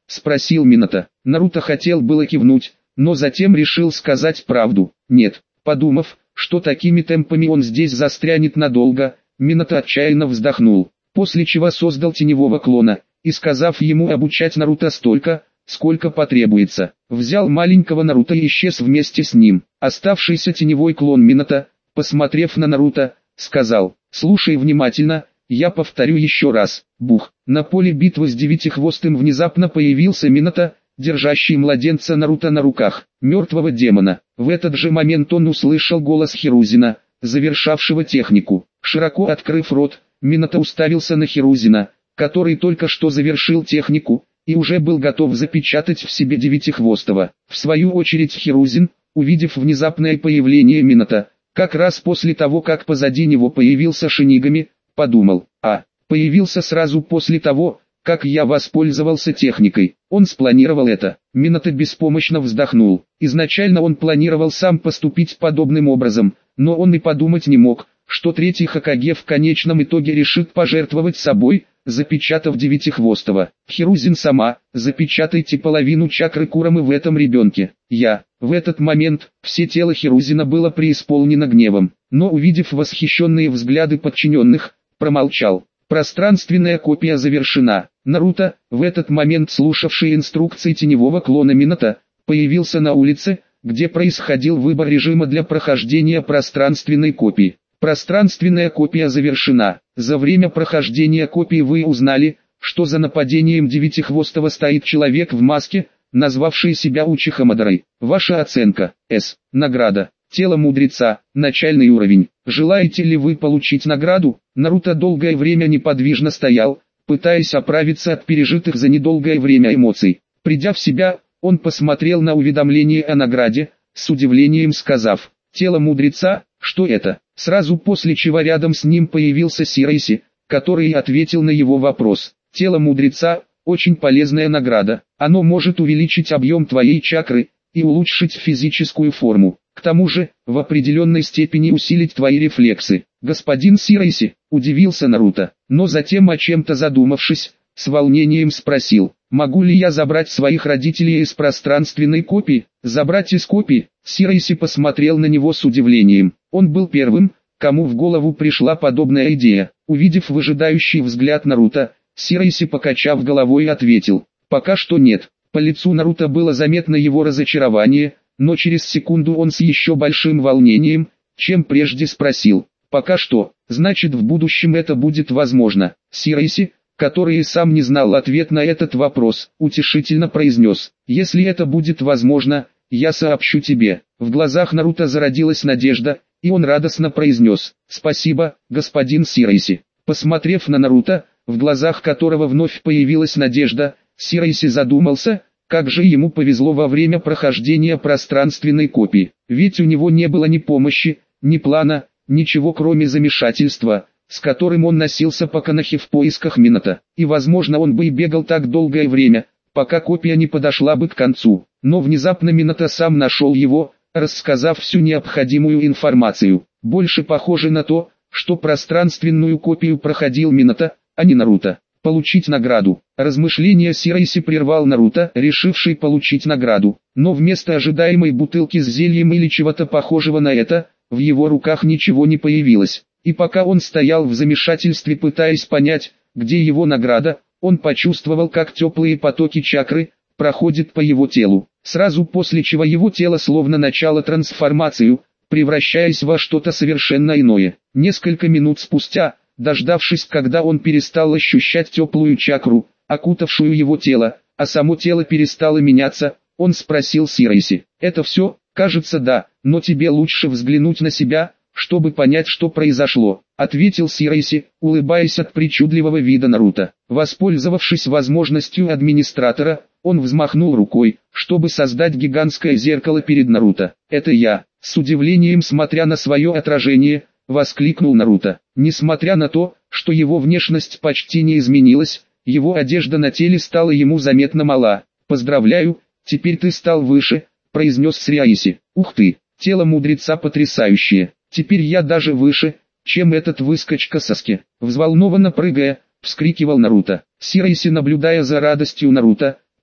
спросил Минато. Наруто хотел было кивнуть, но затем решил сказать правду. Нет, подумав, что такими темпами он здесь застрянет надолго, Минато отчаянно вздохнул, после чего создал теневого клона, и сказав ему обучать Наруто столько, сколько потребуется, взял маленького Наруто и исчез вместе с ним. Оставшийся теневой клон Минато, посмотрев на Наруто, сказал: «Слушай внимательно, я повторю еще раз». Бух! На поле битвы с Девятихвостым внезапно появился Минато, держащий младенца Наруто на руках, мертвого демона. В этот же момент он услышал голос Хирузина, завершавшего технику. Широко открыв рот, Минато уставился на Хирузина, который только что завершил технику, и уже был готов запечатать в себе Девятихвостого. В свою очередь Хирузин, увидев внезапное появление Минато, как раз после того, как позади него появился Шинигами, подумал: появился сразу после того, как я воспользовался техникой. Он спланировал это. Минато беспомощно вздохнул. Изначально он планировал сам поступить подобным образом, но он и подумать не мог, что третий Хокаге в конечном итоге решит пожертвовать собой, запечатав Девятихвостого. Хирузин сама, запечатайте половину чакры Курамы в этом ребенке. В этот момент, все тело Хирузина было преисполнено гневом, но увидев восхищенные взгляды подчиненных, промолчал. Пространственная копия завершена. Наруто, в этот момент слушавший инструкции теневого клона Минато, появился на улице, где происходил выбор режима для прохождения пространственной копии. Пространственная копия завершена. За время прохождения копии вы узнали, что за нападением Девятихвостого стоит человек в маске, назвавший себя Учиха Мадарой. Ваша оценка: С. Награда. Тело мудреца, начальный уровень. Желаете ли вы получить награду? Наруто долгое время неподвижно стоял, пытаясь оправиться от пережитых за недолгое время эмоций. Придя в себя, он посмотрел на уведомление о награде, с удивлением сказав: «Тело мудреца, что это?» Сразу после чего рядом с ним появился Сирайси, который ответил на его вопрос. «Тело мудреца – очень полезная награда. Оно может увеличить объем твоей чакры и улучшить физическую форму. К тому же, в определенной степени усилить твои рефлексы». «Господин Сирайси», – удивился Наруто, но затем, о чем-то задумавшись, с волнением спросил: «Могу ли я забрать своих родителей из пространственной копии?» «Забрать из копии?» Сирайси посмотрел на него с удивлением. Он был первым, кому в голову пришла подобная идея. Увидев выжидающий взгляд Наруто, Сирайси, покачав головой, ответил: «Пока что нет». По лицу Наруто было заметно его разочарование, но через секунду он с еще большим волнением, чем прежде, спросил: «Пока что, значит в будущем это будет возможно?» Сирайси, который и сам не знал ответ на этот вопрос, утешительно произнес: «Если это будет возможно, я сообщу тебе». В глазах Наруто зародилась надежда, и он радостно произнес: «Спасибо, господин Сирайси». Посмотрев на Наруто, в глазах которого вновь появилась надежда, Сирайси задумался, как же ему повезло во время прохождения пространственной копии. Ведь у него не было ни помощи, ни плана, ничего кроме замешательства, с которым он носился по Конохе в поисках Минато. И возможно он бы и бегал так долгое время, пока копия не подошла бы к концу. Но внезапно Минато сам нашел его, рассказав всю необходимую информацию. Больше похоже на то, что пространственную копию проходил Минато, а не Наруто. Получить награду. Размышления Сирайси прервал Наруто, решивший получить награду. Но вместо ожидаемой бутылки с зельем или чего-то похожего на это, в его руках ничего не появилось. И пока он стоял в замешательстве, пытаясь понять, где его награда, он почувствовал, как теплые потоки чакры проходят по его телу. Сразу после чего его тело словно начало трансформацию, превращаясь во что-то совершенно иное. Несколько минут спустя, дождавшись, когда он перестал ощущать теплую чакру, окутавшую его тело, а само тело перестало меняться, он спросил Сирайси: «Это все?» «Кажется, да, но тебе лучше взглянуть на себя, чтобы понять, что произошло», — ответил Сирайси, улыбаясь от причудливого вида Наруто. Воспользовавшись возможностью администратора, он взмахнул рукой, чтобы создать гигантское зеркало перед Наруто. «Это я», — с удивлением смотря на свое отражение, воскликнул Наруто. Несмотря на то, что его внешность почти не изменилась, его одежда на теле стала ему заметно мала. «Поздравляю, теперь ты стал выше», — произнес Сирайси. «Ух ты, тело мудреца потрясающее, теперь я даже выше, чем этот выскочка Саски». Взволнованно прыгая, вскрикивал Наруто. Сирайси, наблюдая за радостью Наруто,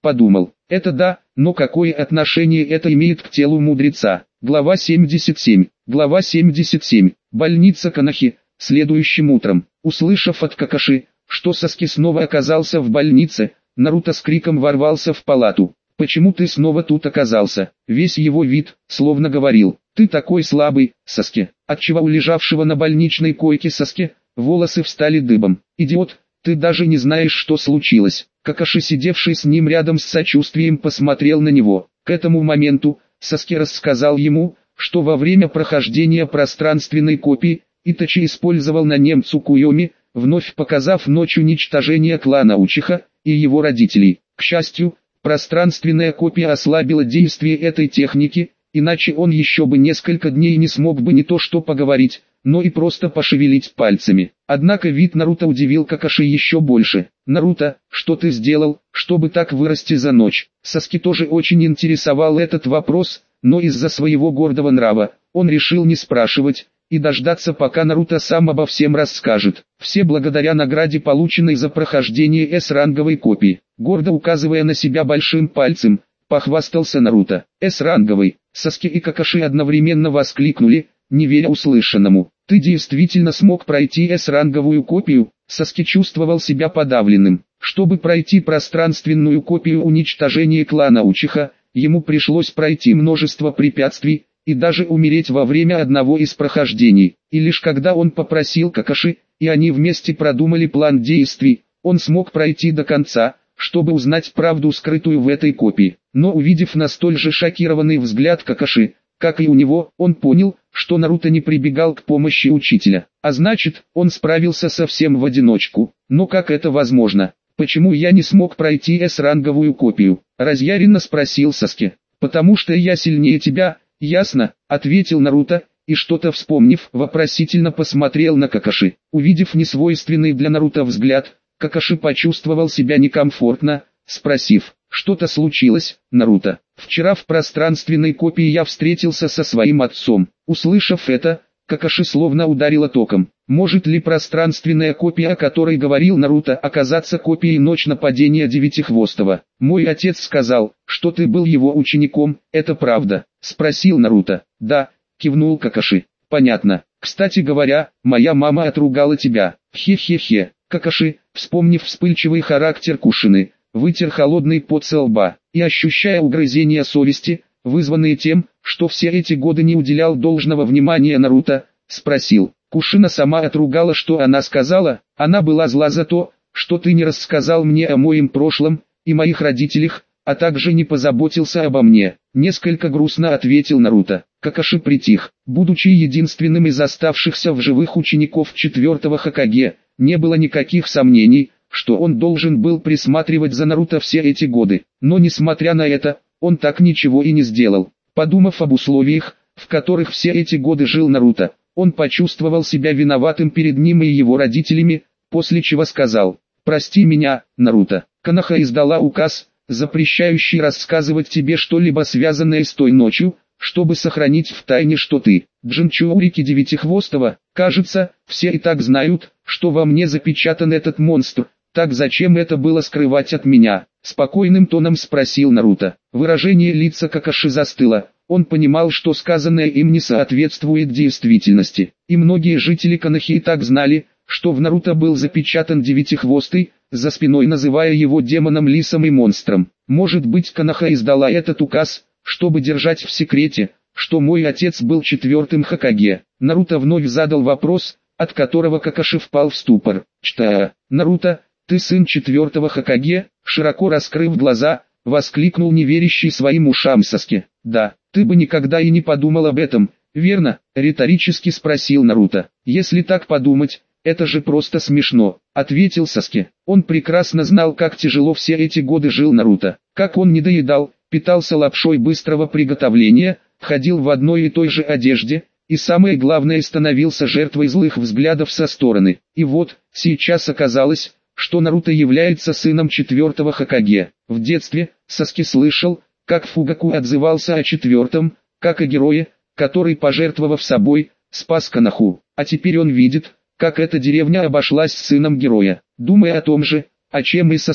подумал. Это да, но какое отношение это имеет к телу мудреца? Глава 77. Глава 77. Больница Канахи. Следующим утром, услышав от Какаши, что Саски снова оказался в больнице, Наруто с криком ворвался в палату. «Почему ты снова тут оказался?» Весь его вид, словно говорил: «Ты такой слабый, Саски». Отчего у лежавшего на больничной койке Саски волосы встали дыбом. «Идиот, ты даже не знаешь, что случилось». Какаши, сидевший с ним рядом, с сочувствием посмотрел на него. К этому моменту Саски рассказал ему, что во время прохождения пространственной копии Итачи использовал на немцу Куйоми, вновь показав ночь уничтожения клана Учиха и его родителей. К счастью, пространственная копия ослабила действие этой техники, иначе он еще бы несколько дней не смог бы не то что поговорить, но и просто пошевелить пальцами. Однако вид Наруто удивил Какаши еще больше. «Наруто, что ты сделал, чтобы так вырасти за ночь?» Саски тоже очень интересовал этот вопрос, но из-за своего гордого нрава, он решил не спрашивать и дождаться, пока Наруто сам обо всем расскажет. Все благодаря награде, полученной за прохождение С-ранговой копии. Гордо указывая на себя большим пальцем, похвастался Наруто. С-ранговый. Саски и Какаши одновременно воскликнули, не веря услышанному. «Ты действительно смог пройти С-ранговую копию?» Саски чувствовал себя подавленным. Чтобы пройти пространственную копию уничтожения клана Учиха, ему пришлось пройти множество препятствий и даже умереть во время одного из прохождений. И лишь когда он попросил Какаши, и они вместе продумали план действий, он смог пройти до конца, чтобы узнать правду, скрытую в этой копии. Но увидев на столь же шокированный взгляд Какаши, как и у него, он понял, что Наруто не прибегал к помощи учителя. А значит, он справился совсем в одиночку. Но как это возможно? «Почему я не смог пройти С-ранговую копию?» — разъяренно спросил Саски. «Потому что я сильнее тебя». «Ясно», — ответил Наруто, и что-то вспомнив, вопросительно посмотрел на Какаши. Увидев несвойственный для Наруто взгляд, Какаши почувствовал себя некомфортно, спросив: «Что-то случилось, Наруто?» «Вчера в пространственной копии я встретился со своим отцом». Услышав это, Какаши словно ударило током. Может ли пространственная копия, о которой говорил Наруто, оказаться копией «Ночь нападения Девятихвостого»? «Мой отец сказал, что ты был его учеником, это правда?» — спросил Наруто. «Да», — кивнул Какаши. «Понятно. Кстати говоря, моя мама отругала тебя». «Хе-хе-хе». Какаши, вспомнив вспыльчивый характер Кушины, вытер холодный пот со лба, и, ощущая угрызения совести, вызванные тем, что все эти годы не уделял должного внимания Наруто, спросил: «Кушина сама отругала, что она сказала?» «Она была зла за то, что ты не рассказал мне о моем прошлом и моих родителях, а также не позаботился обо мне», — несколько грустно ответил Наруто. Какаши притих. Будучи единственным из оставшихся в живых учеников 4-го Хокаге, не было никаких сомнений, что он должен был присматривать за Наруто все эти годы. Но несмотря на это, он так ничего и не сделал. Подумав об условиях, в которых все эти годы жил Наруто, он почувствовал себя виноватым перед ним и его родителями, после чего сказал: «Прости меня, Наруто». Коноха издала указ, запрещающий рассказывать тебе что-либо связанное с той ночью, чтобы сохранить в тайне, что ты Джинчурики Девятихвостого. Кажется, все и так знают, что во мне запечатан этот монстр. Так зачем это было скрывать от меня?» Спокойным тоном спросил Наруто. Выражение лица Какаши застыло. Он понимал, что сказанное им не соответствует действительности. И многие жители Канахи и так знали, что в Наруто был запечатан Девятихвостый, за спиной называя его демоном, лисом и монстром. Может быть, Коноха издала этот указ, чтобы держать в секрете, что мой отец был 4-м Хокаге. Наруто вновь задал вопрос, от которого Какаши впал в ступор. «Чта, Наруто, ты сын 4-го Хокаге?» Широко раскрыв глаза, воскликнул неверящий своим ушам Саски. «Да, ты бы никогда и не подумал об этом, верно?» — риторически спросил Наруто. «Если так подумать, это же просто смешно», — ответил Саски. Он прекрасно знал, как тяжело все эти годы жил Наруто, как он недоедал, питался лапшой быстрого приготовления, ходил в одной и той же одежде, и самое главное, становился жертвой злых взглядов со стороны. И вот, сейчас оказалось, что Наруто является сыном 4-го Хокаге. В детстве Саски слышал, как Фугаку отзывался о 4-м, как о герое, который, пожертвовав собой, спас Коноху. А теперь он видит, как эта деревня обошлась с сыном героя. Думая о том же, о чем и Саски,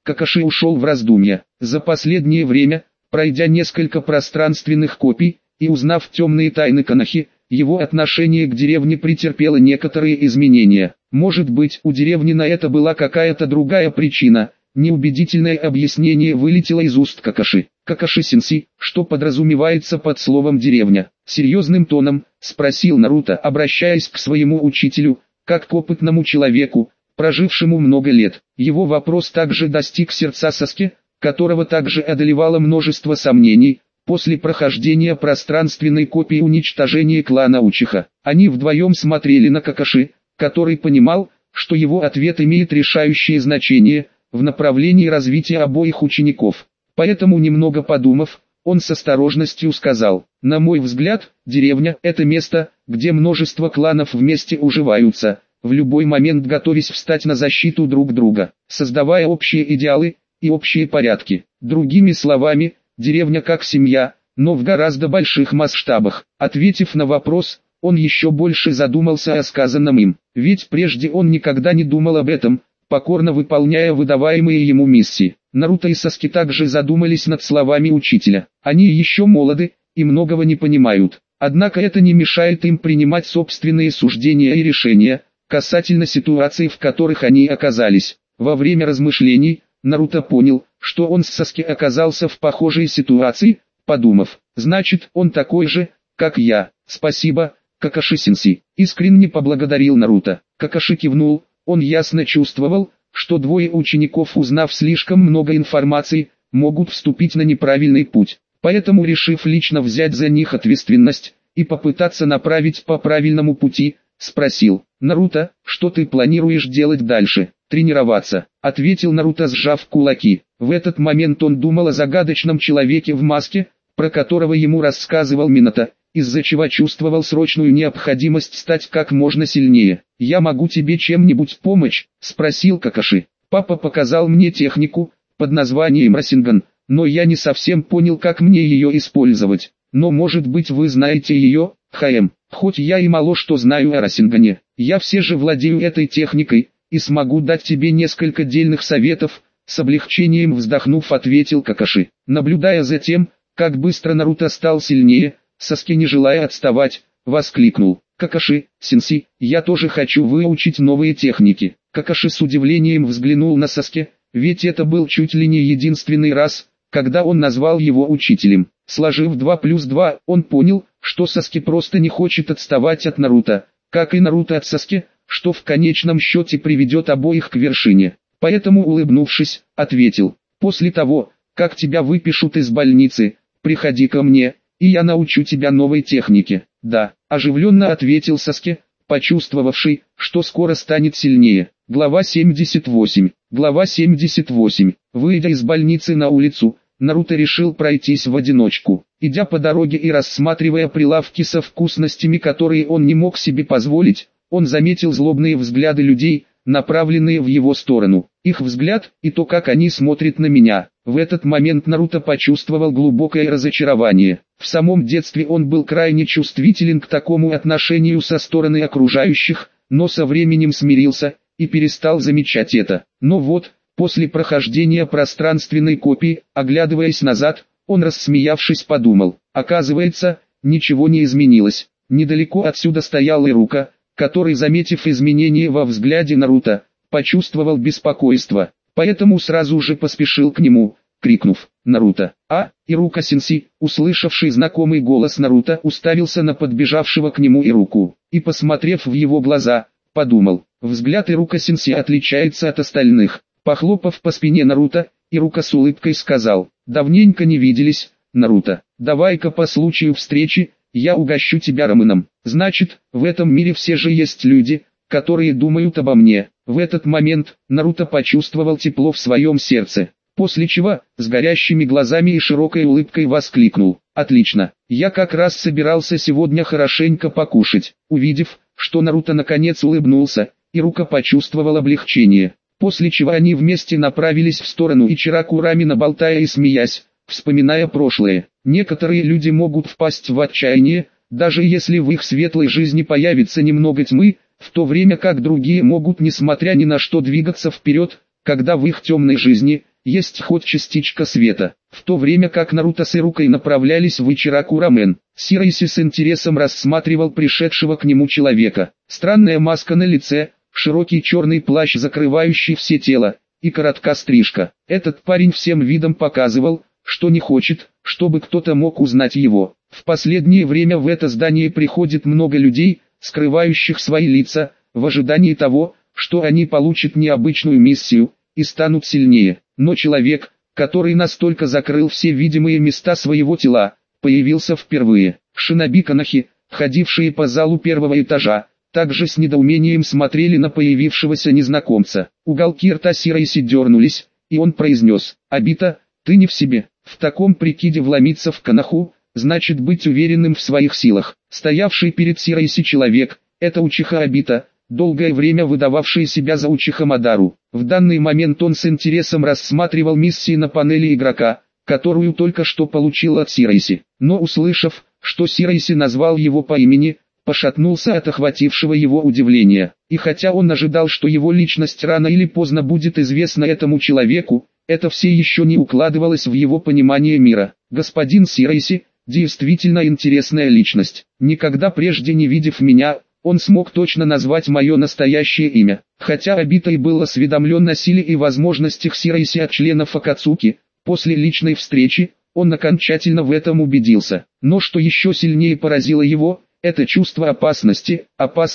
Какаши ушел в раздумья. За последнее время, пройдя несколько пространственных копий и узнав темные тайны Канахи, его отношение к деревне претерпело некоторые изменения. Может быть, у деревни на это была какая-то другая причина. Неубедительное объяснение вылетело из уст Какаши. «Какаши-сенсей, что подразумевается под словом «деревня»?» Серьезным тоном спросил Наруто, обращаясь к своему учителю, как к опытному человеку, прожившему много лет. Его вопрос также достиг сердца Саске, которого также одолевало множество сомнений. После прохождения пространственной копии уничтожения клана Учиха, они вдвоем смотрели на Какаши, который понимал, что его ответ имеет решающее значение в направлении развития обоих учеников. Поэтому, немного подумав, он с осторожностью сказал: «На мой взгляд, деревня – это место, где множество кланов вместе уживаются, в любой момент готовясь встать на защиту друг друга, создавая общие идеалы и общие порядки. Другими словами, деревня как семья, но в гораздо больших масштабах». Ответив на вопрос, он еще больше задумался о сказанном им, ведь прежде он никогда не думал об этом, покорно выполняя выдаваемые ему миссии. Наруто и Саски также задумались над словами учителя. Они еще молоды и многого не понимают, однако это не мешает им принимать собственные суждения и решения касательно ситуаций, в которых они оказались. Во время размышлений Наруто понял, что он с Саски оказался в похожей ситуации, подумав: «Значит, он такой же, как я. Спасибо, Какаши-сенсей». Искренне поблагодарил Наруто. Какаши кивнул. Он ясно чувствовал, что двое учеников, узнав слишком много информации, могут вступить на неправильный путь. Поэтому, решив лично взять за них ответственность и попытаться направить по правильному пути, спросил: «Наруто, что ты планируешь делать дальше?» «Тренироваться», — ответил Наруто, сжав кулаки. В этот момент он думал о загадочном человеке в маске, про которого ему рассказывал Минато, из-за чего чувствовал срочную необходимость стать как можно сильнее. «Я могу тебе чем-нибудь помочь?» — спросил Какаши. «Папа показал мне технику под названием Расинган, но я не совсем понял, как мне ее использовать. Но может быть вы знаете ее, ХМ. Хоть я и мало что знаю о Расингане, я все же владею этой техникой и смогу дать тебе несколько дельных советов», — с облегчением вздохнув, ответил Какаши. Наблюдая за тем, как быстро Наруто стал сильнее, Саски, не желая отставать, воскликнул: «Какаши-сенсей, я тоже хочу выучить новые техники». Какаши с удивлением взглянул на Саски, ведь это был чуть ли не единственный раз, когда он назвал его учителем. Сложив 2 плюс 2, он понял, что Саски просто не хочет отставать от Наруто, как и Наруто от Саски, что в конечном счете приведет обоих к вершине. Поэтому, улыбнувшись, ответил: «После того, как тебя выпишут из больницы, приходи ко мне, и я научу тебя новой технике». «Да», — оживленно ответил Саски, почувствовавший, что скоро станет сильнее. Глава 78. Глава 78. Выйдя из больницы на улицу, Наруто решил пройтись в одиночку. Идя по дороге и рассматривая прилавки со вкусностями, которые он не мог себе позволить, он заметил злобные взгляды людей, направленные в его сторону. Их взгляд и то, как они смотрят на меня. В этот момент Наруто почувствовал глубокое разочарование. В самом детстве он был крайне чувствителен к такому отношению со стороны окружающих, но со временем смирился и перестал замечать это. Но вот, после прохождения пространственной копии, оглядываясь назад, он, рассмеявшись, подумал: оказывается, ничего не изменилось. Недалеко отсюда стоял Ирука, который, заметив изменения во взгляде Наруто, почувствовал беспокойство, поэтому сразу же поспешил к нему, крикнув: «Наруто!» Ирука-сенсей, услышавший знакомый голос Наруто, уставился на подбежавшего к нему Ируку, и, посмотрев в его глаза, подумал: взгляд Ирука-сенсей отличается от остальных. Похлопав по спине Наруто, Ирука с улыбкой сказал: «Давненько не виделись, Наруто. Давай-ка по случаю встречи, я угощу тебя рамэном. Значит, в этом мире все же есть люди, которые думают обо мне». В этот момент Наруто почувствовал тепло в своем сердце, после чего, с горящими глазами и широкой улыбкой воскликнул: «Отлично, я как раз собирался сегодня хорошенько покушать». Увидев, что Наруто наконец улыбнулся, Ирука почувствовал облегчение, после чего они вместе направились в сторону Ичираку Рамена, болтая и смеясь, вспоминая прошлое. Некоторые люди могут впасть в отчаяние, даже если в их светлой жизни появится немного тьмы, в то время как другие могут, несмотря ни на что, двигаться вперед, когда в их темной жизни есть хоть частичка света. В то время как Наруто с Ирукой направлялись в Ичиракурамен, Сирайси с интересом рассматривал пришедшего к нему человека. Странная маска на лице, широкий черный плащ, закрывающий все тело, и коротка стрижка. Этот парень всем видом показывал, что не хочет, чтобы кто-то мог узнать его. В последнее время в это здание приходит много людей, скрывающих свои лица, в ожидании того, что они получат необычную миссию и станут сильнее. Но человек, который настолько закрыл все видимые места своего тела, появился впервые. Шиноби Канахи, ходившие по залу первого этажа, также с недоумением смотрели на появившегося незнакомца. Уголки рта Сирайси дернулись, и он произнес: «Обита, ты не в себе. В таком прикиде вломиться в Канаху, значит быть уверенным в своих силах». Стоявший перед Сирайси человек, это Учиха Обита, долгое время выдававший себя за Учиха Мадару. В данный момент он с интересом рассматривал миссии на панели игрока, которую только что получил от Сирайси. Но услышав, что Сирайси назвал его по имени, пошатнулся от охватившего его удивления. И хотя он ожидал, что его личность рано или поздно будет известна этому человеку, это все еще не укладывалось в его понимание мира. Господин Сирайси, действительно интересная личность. Никогда прежде не видев меня, он смог точно назвать мое настоящее имя. Хотя Обита и был осведомлен о силе и возможностях Сирайси от членов Акацуки, после личной встречи, он окончательно в этом убедился. Но что еще сильнее поразило его, это чувство опасности,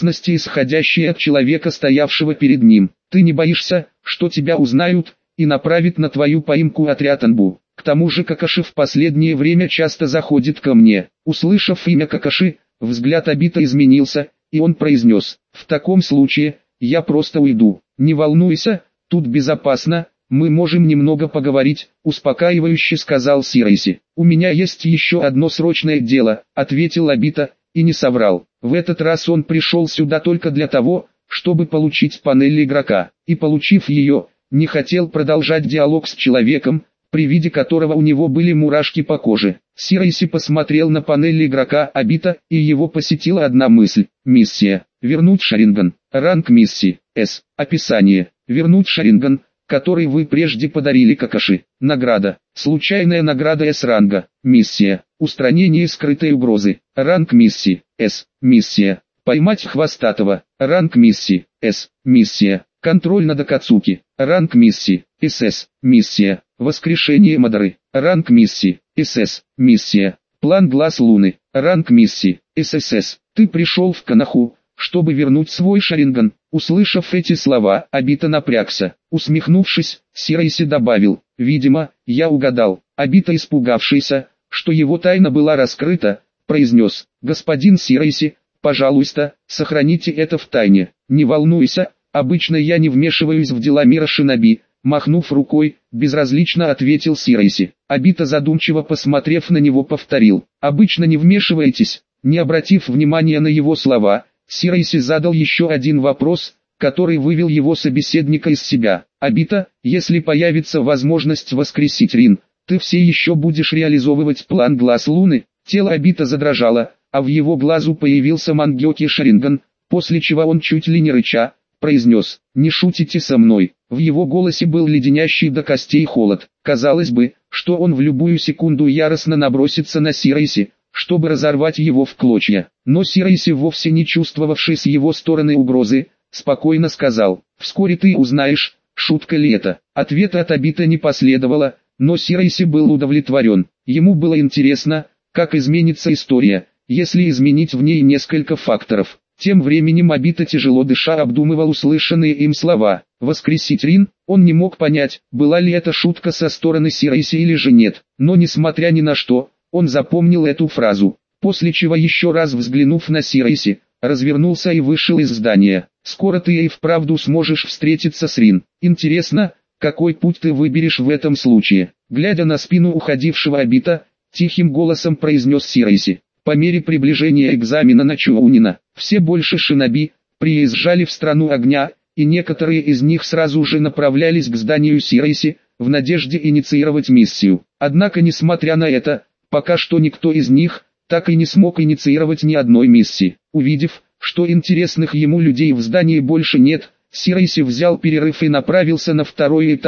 исходящее от человека, стоявшего перед ним. Ты не боишься, что тебя узнают и направят на твою поимку отряд Анбу? К тому же Какаши в последнее время часто заходит ко мне. Услышав имя Какаши, взгляд Обита изменился, и он произнес: «В таком случае, я просто уйду. Не волнуйся, тут безопасно, мы можем немного поговорить», — успокаивающе сказал Сирайси. «У меня есть еще одно срочное дело», — ответил Обита, и не соврал. В этот раз он пришел сюда только для того, чтобы получить панель игрока, и получив ее, не хотел продолжать диалог с человеком, при виде которого у него были мурашки по коже. Сирайси посмотрел на панель игрока Обита, и его посетила одна мысль: миссия. Вернуть Шаринган. Ранг миссии. С. Описание. Вернуть Шаринган, который вы прежде подарили Какаши. Награда. Случайная награда С ранга. Миссия. Устранение скрытой угрозы. Ранг миссии. С. Миссия. Поймать хвостатого. Ранг миссии. С. Миссия. Контроль над Акацуки. Ранг миссии. СС. Миссия. Воскрешение Мадары. Ранг миссии. СС. Миссия. План глаз луны. Ранг миссии. ССС. Ты пришел в Канаху, чтобы вернуть свой Шаринган. Услышав эти слова, Обита напрягся. Усмехнувшись, Сирайси добавил: «Видимо, я угадал». Обита, испугавшийся, что его тайна была раскрыта, произнес: «Господин Сирайси, пожалуйста, сохраните это в тайне. Не волнуйся, обычно я не вмешиваюсь в дела мира шиноби». Махнув рукой, безразлично ответил Сирайси. Обита, задумчиво посмотрев на него, повторил: «Обычно не вмешиваетесь». Не обратив внимания на его слова, Сирайси задал еще один вопрос, который вывел его собеседника из себя. «Обита, если появится возможность воскресить Рин, ты все еще будешь реализовывать план глаз луны?» Тело Обита задрожало, а в его глазу появился Мангёки Шаринган, после чего он, чуть ли не рыча, произнес: «Не шутите со мной». В его голосе был леденящий до костей холод. Казалось бы, что он в любую секунду яростно набросится на Сирайси, чтобы разорвать его в клочья. Но Сирайси, вовсе не чувствовавший с его стороны угрозы, спокойно сказал: «Вскоре ты узнаешь, шутка ли это». Ответа от Обита не последовало, но Сирайси был удовлетворен. Ему было интересно, как изменится история, если изменить в ней несколько факторов. Тем временем Обита, тяжело дыша, обдумывал услышанные им слова. Воскресить Рин, он не мог понять, была ли это шутка со стороны Сирайси или же нет, но несмотря ни на что, он запомнил эту фразу, после чего, еще раз взглянув на Сирайси, развернулся и вышел из здания. «Скоро ты и вправду сможешь встретиться с Рин. Интересно, какой путь ты выберешь в этом случае?» Глядя на спину уходившего Обита, тихим голосом произнес Сирайси. По мере приближения экзамена на Чуунина, все больше шиноби приезжали в страну огня, и некоторые из них сразу же направлялись к зданию Сирайси, в надежде инициировать миссию. Однако, несмотря на это, пока что никто из них так и не смог инициировать ни одной миссии. Увидев, что интересных ему людей в здании больше нет, Сирайси взял перерыв и направился на второй этаж,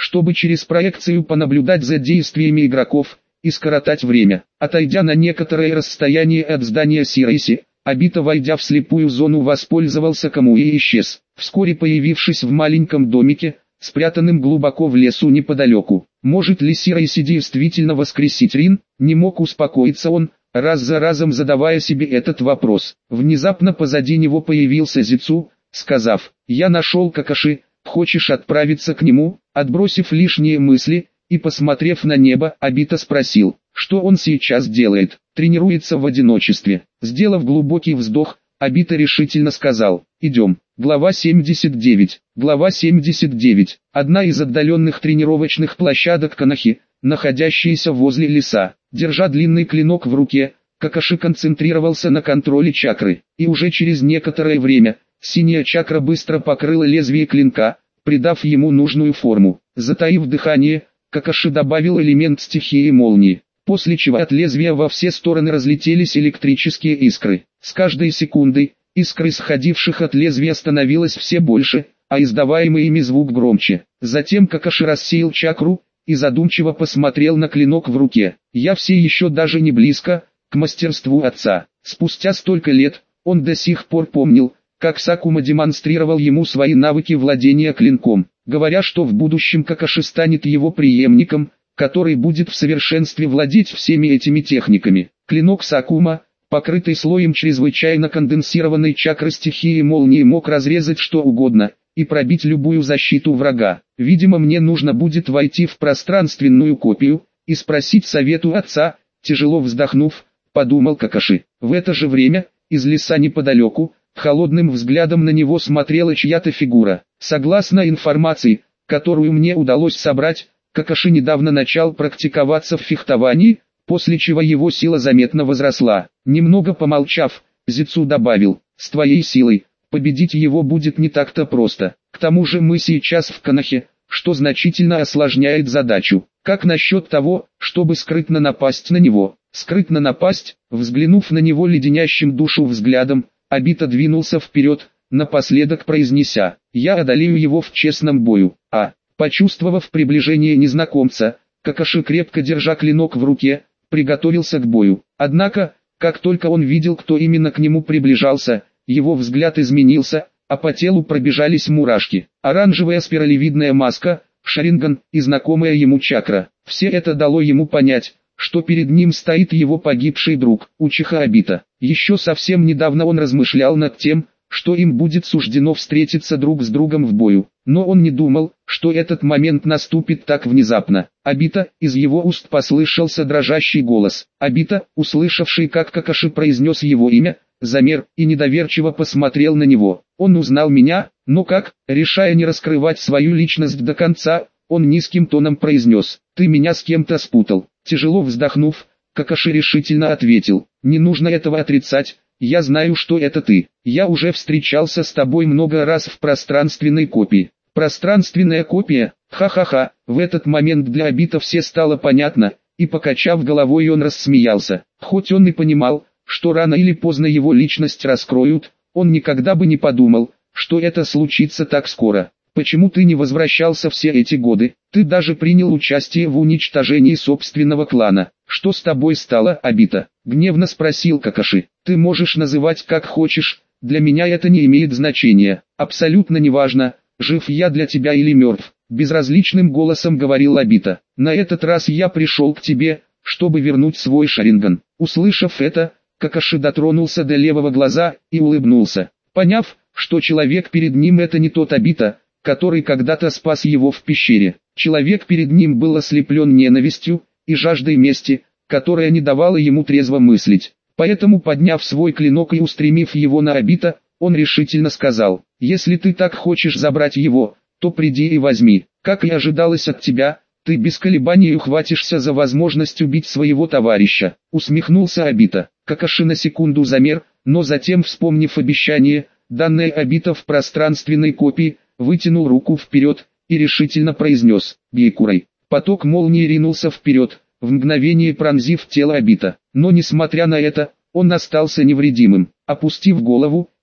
чтобы через проекцию понаблюдать за действиями игроков и скоротать время. Отойдя на некоторое расстояние от здания Сирайси, Обита, войдя в слепую зону, воспользовался Камуи и исчез, вскоре появившись в маленьком домике, спрятанным глубоко в лесу неподалеку. Может ли Сирайси действительно воскресить Рин? Не мог успокоиться он, раз за разом задавая себе этот вопрос. Внезапно позади него появился Зицу, сказав: «Я нашел Какаши, хочешь отправиться к нему?» Отбросив лишние мысли и посмотрев на небо, Обита спросил, что он сейчас делает. Тренируется в одиночестве. Сделав глубокий вздох, Обита решительно сказал: «Идем». Глава 79. Глава 79. Одна из отдаленных тренировочных площадок Канахи, находящаяся возле леса. Держа длинный клинок в руке, Какаши концентрировался на контроле чакры, и уже через некоторое время, синяя чакра быстро покрыла лезвие клинка, придав ему нужную форму. Затаив дыхание, Какаши добавил элемент стихии молнии, после чего от лезвия во все стороны разлетелись электрические искры. С каждой секундой, искр исходивших от лезвия становилось все больше, а издаваемый ими звук громче. Затем Какаши рассеял чакру и задумчиво посмотрел на клинок в руке. «Я все еще даже не близко к мастерству отца». Спустя столько лет, он до сих пор помнил, как Сакума демонстрировал ему свои навыки владения клинком, говоря, что в будущем Какаши станет его преемником, который будет в совершенстве владеть всеми этими техниками. Клинок Сакума, покрытый слоем чрезвычайно конденсированной чакры стихии молнии, мог разрезать что угодно и пробить любую защиту врага. «Видимо, мне нужно будет войти в пространственную копию и спросить совету отца», тяжело вздохнув, подумал Какаши. В это же время, из леса неподалеку, холодным взглядом на него смотрела чья-то фигура. Согласно информации, которую мне удалось собрать, Какаши недавно начал практиковаться в фехтовании, после чего его сила заметно возросла. Немного помолчав, Зицу добавил: «С твоей силой, победить его будет не так-то просто. К тому же мы сейчас в Канахе, что значительно осложняет задачу. Как насчет того, чтобы скрытно напасть на него?» Скрытно напасть, взглянув на него леденящим душу взглядом, Обита двинулся вперед, напоследок произнеся: «Я одолею его в честном бою». Почувствовав приближение незнакомца, Какаши, крепко держа клинок в руке, приготовился к бою. Однако, как только он видел, кто именно к нему приближался, его взгляд изменился, а по телу пробежались мурашки. Оранжевая спиралевидная маска, Шаринган и знакомая ему чакра. Все это дало ему понять, что перед ним стоит его погибший друг, Учиха Обита. Еще совсем недавно он размышлял над тем, что им будет суждено встретиться друг с другом в бою. Но он не думал, что этот момент наступит так внезапно. «Обита», из его уст послышался дрожащий голос. Обита, услышавший, как Какаши произнес его имя, замер и недоверчиво посмотрел на него. «Он узнал меня, но как?» Решая не раскрывать свою личность до конца, он низким тоном произнес: «Ты меня с кем-то спутал». Тяжело вздохнув, Какаши решительно ответил: «Не нужно этого отрицать. Я знаю, что это ты. Я уже встречался с тобой много раз в пространственной копии». Пространственная копия? Ха-ха-ха. В этот момент для Обита все стало понятно, и покачав головой он рассмеялся. Хоть он и понимал, что рано или поздно его личность раскроют, он никогда бы не подумал, что это случится так скоро. «Почему ты не возвращался все эти годы? Ты даже принял участие в уничтожении собственного клана. Что с тобой стало, Обита?» Гневно спросил Какаши. «Ты можешь называть как хочешь, для меня это не имеет значения. Абсолютно неважно, жив я для тебя или мертв», безразличным голосом говорил Обита. «На этот раз я пришел к тебе, чтобы вернуть свой Шаринган». Услышав это, Какаши дотронулся до левого глаза и улыбнулся. Поняв, что человек перед ним это не тот Обита, который когда-то спас его в пещере. Человек перед ним был ослеплен ненавистью и жаждой мести, которая не давала ему трезво мыслить. Поэтому, подняв свой клинок и устремив его на Обита, он решительно сказал: «Если ты так хочешь забрать его, то приди и возьми. Как и ожидалось от тебя, ты без колебаний ухватишься за возможность убить своего товарища». Усмехнулся Обита. Какаши на секунду замер, но затем, вспомнив обещание, данное Обита в пространственной копии, вытянул руку вперед и решительно произнес: «Гейкурай». Поток молнии ринулся вперед, в мгновение пронзив тело Обита. Но несмотря на это, он остался невредимым. Опустив голову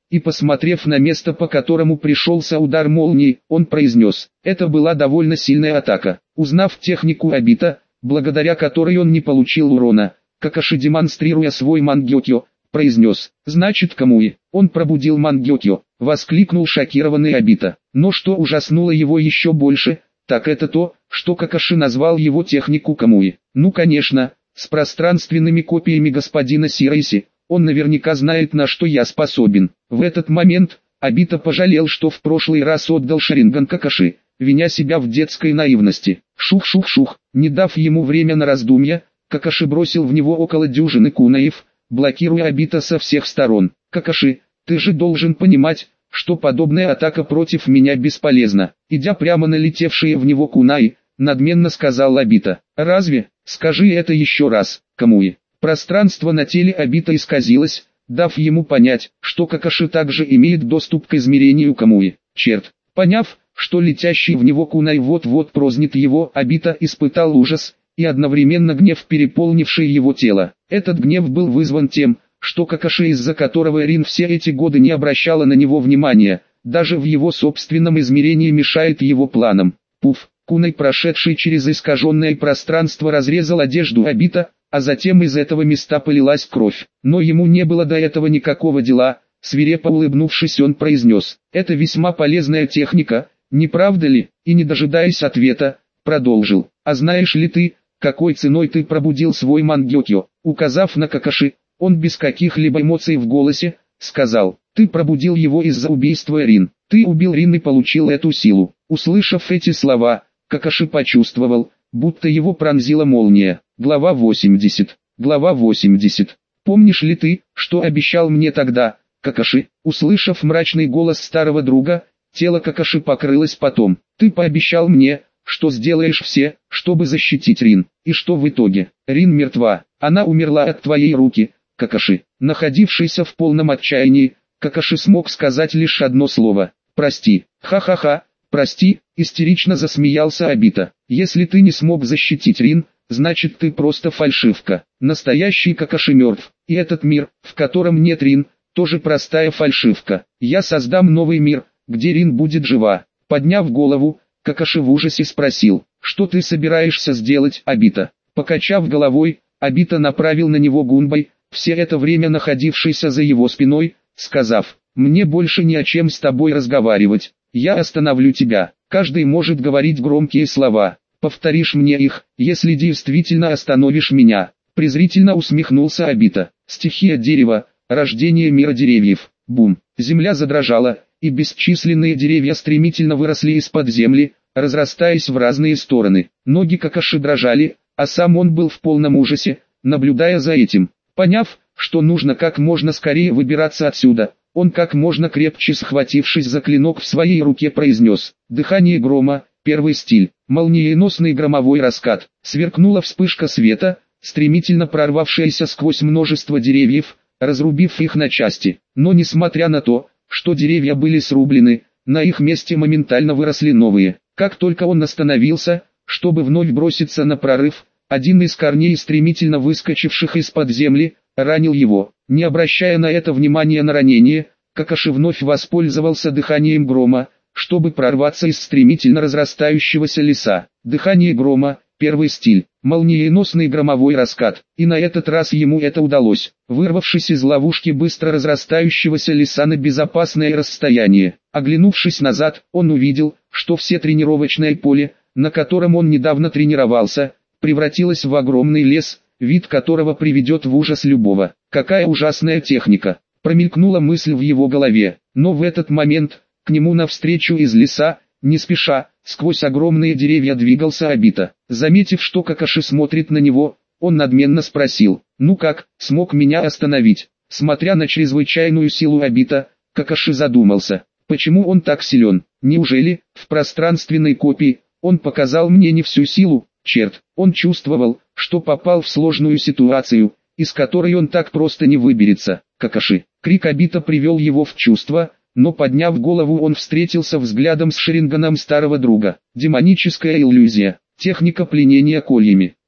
и посмотрев на место, по которому пришелся удар молнии, он произнес: это была довольно сильная атака. Узнав технику Обита, благодаря которой он не получил урона, Какаши, демонстрируя свой мангёкё, произнес: значит Камуи. Он пробудил мангёкё, воскликнул шокированный Обита. Но что ужаснуло его еще больше, так это то, что Какаши назвал его технику Камуи. Ну конечно, с пространственными копиями господина Сирайси, он наверняка знает, на что я способен. В этот момент Обита пожалел, что в прошлый раз отдал Шаринган Какаши, виня себя в детской наивности. Шух-шух-шух, не дав ему время на раздумья, Какаши бросил в него около дюжины кунаев, блокируя Обита со всех сторон. Какаши, ты же должен понимать, что подобная атака против меня бесполезна. Идя прямо на летевшие в него кунаи, надменно сказал Обита. Разве? Скажи это еще раз, Камуи. Пространство на теле Обита исказилось, дав ему понять, что Какаши также имеет доступ к измерению Камуи. Черт, поняв, что летящий в него кунай вот-вот прознет его, Обита испытал ужас и одновременно гнев, переполнивший его тело. Этот гнев был вызван тем, что Какаши, из-за которого Рин все эти годы не обращала на него внимания, даже в его собственном измерении мешает его планам. Пуф, кунай, прошедший через искаженное пространство, разрезал одежду Обита, а затем из этого места полилась кровь. Но ему не было до этого никакого дела. Свирепо улыбнувшись, он произнес: это весьма полезная техника, не правда ли? И не дожидаясь ответа, продолжил: а знаешь ли ты, какой ценой ты пробудил свой мангёкё? Указав на Какаши, он без каких-либо эмоций в голосе сказал: ты пробудил его из-за убийства Рин. Ты убил Рин и получил эту силу. Услышав эти слова, Какаши почувствовал, будто его пронзила молния. Глава 80. Глава 80. Помнишь ли ты, что обещал мне тогда, Какаши? Услышав мрачный голос старого друга, тело Какаши покрылось потом. Ты пообещал мне, что сделаешь все, чтобы защитить Рин. И что в итоге? Рин мертва. Она умерла от твоей руки, Какаши. Находившийся в полном отчаянии, Какаши смог сказать лишь одно слово: прости. Ха-ха-ха, прости, истерично засмеялся Обита. Если ты не смог защитить Рин, значит ты просто фальшивка. Настоящий Какаши мертв, и этот мир, в котором нет Рин, тоже простая фальшивка. Я создам новый мир, где Рин будет жива. Подняв голову, Какаши в ужасе спросил: что ты собираешься сделать, Обита? Покачав головой, Обита направил на него гунбай, все это время находившийся за его спиной, сказав: мне больше не о чем с тобой разговаривать. Я остановлю тебя. Каждый может говорить громкие слова. Повторишь мне их, если действительно остановишь меня. Презрительно усмехнулся Обита. Стихия дерева, рождение мира деревьев. Бум. Земля задрожала, и бесчисленные деревья стремительно выросли из-под земли, разрастаясь в разные стороны. Ноги Какаши дрожали, а сам он был в полном ужасе, наблюдая за этим. Поняв, что нужно как можно скорее выбираться отсюда, он как можно крепче, схватившись за клинок в своей руке, произнес: дыхание грома, первый стиль. Молниеносный громовой раскат. Сверкнула вспышка света, стремительно прорвавшаяся сквозь множество деревьев, разрубив их на части. Но несмотря на то, что деревья были срублены, на их месте моментально выросли новые. Как только он остановился, чтобы вновь броситься на прорыв, один из корней, стремительно выскочивших из-под земли, ранил его. Не обращая на это внимания на ранение, Какаши вновь воспользовался дыханием грома, чтобы прорваться из стремительно разрастающегося леса. Дыхание грома, первый стиль, молниеносный громовой раскат, и на этот раз ему это удалось. Вырвавшись из ловушки быстро разрастающегося леса на безопасное расстояние, оглянувшись назад, он увидел, что все тренировочное поле, на котором он недавно тренировался, превратилось в огромный лес, вид которого приведет в ужас любого. Какая ужасная техника! Промелькнула мысль в его голове, но в этот момент, к нему навстречу из леса, не спеша, сквозь огромные деревья двигался Обита. Заметив, что Какаши смотрит на него, он надменно спросил: ну как, смог меня остановить? Смотря на чрезвычайную силу Обита, Какаши задумался, почему он так силен. Неужели, в пространственной копии, он показал мне не всю силу? Черт, он чувствовал, что попал в сложную ситуацию, из которой он так просто не выберется. Какаши. Крик Обита привел его в чувство, но подняв голову, он встретился взглядом с Шаринганом старого друга. Демоническая иллюзия. Техника пленения кольями.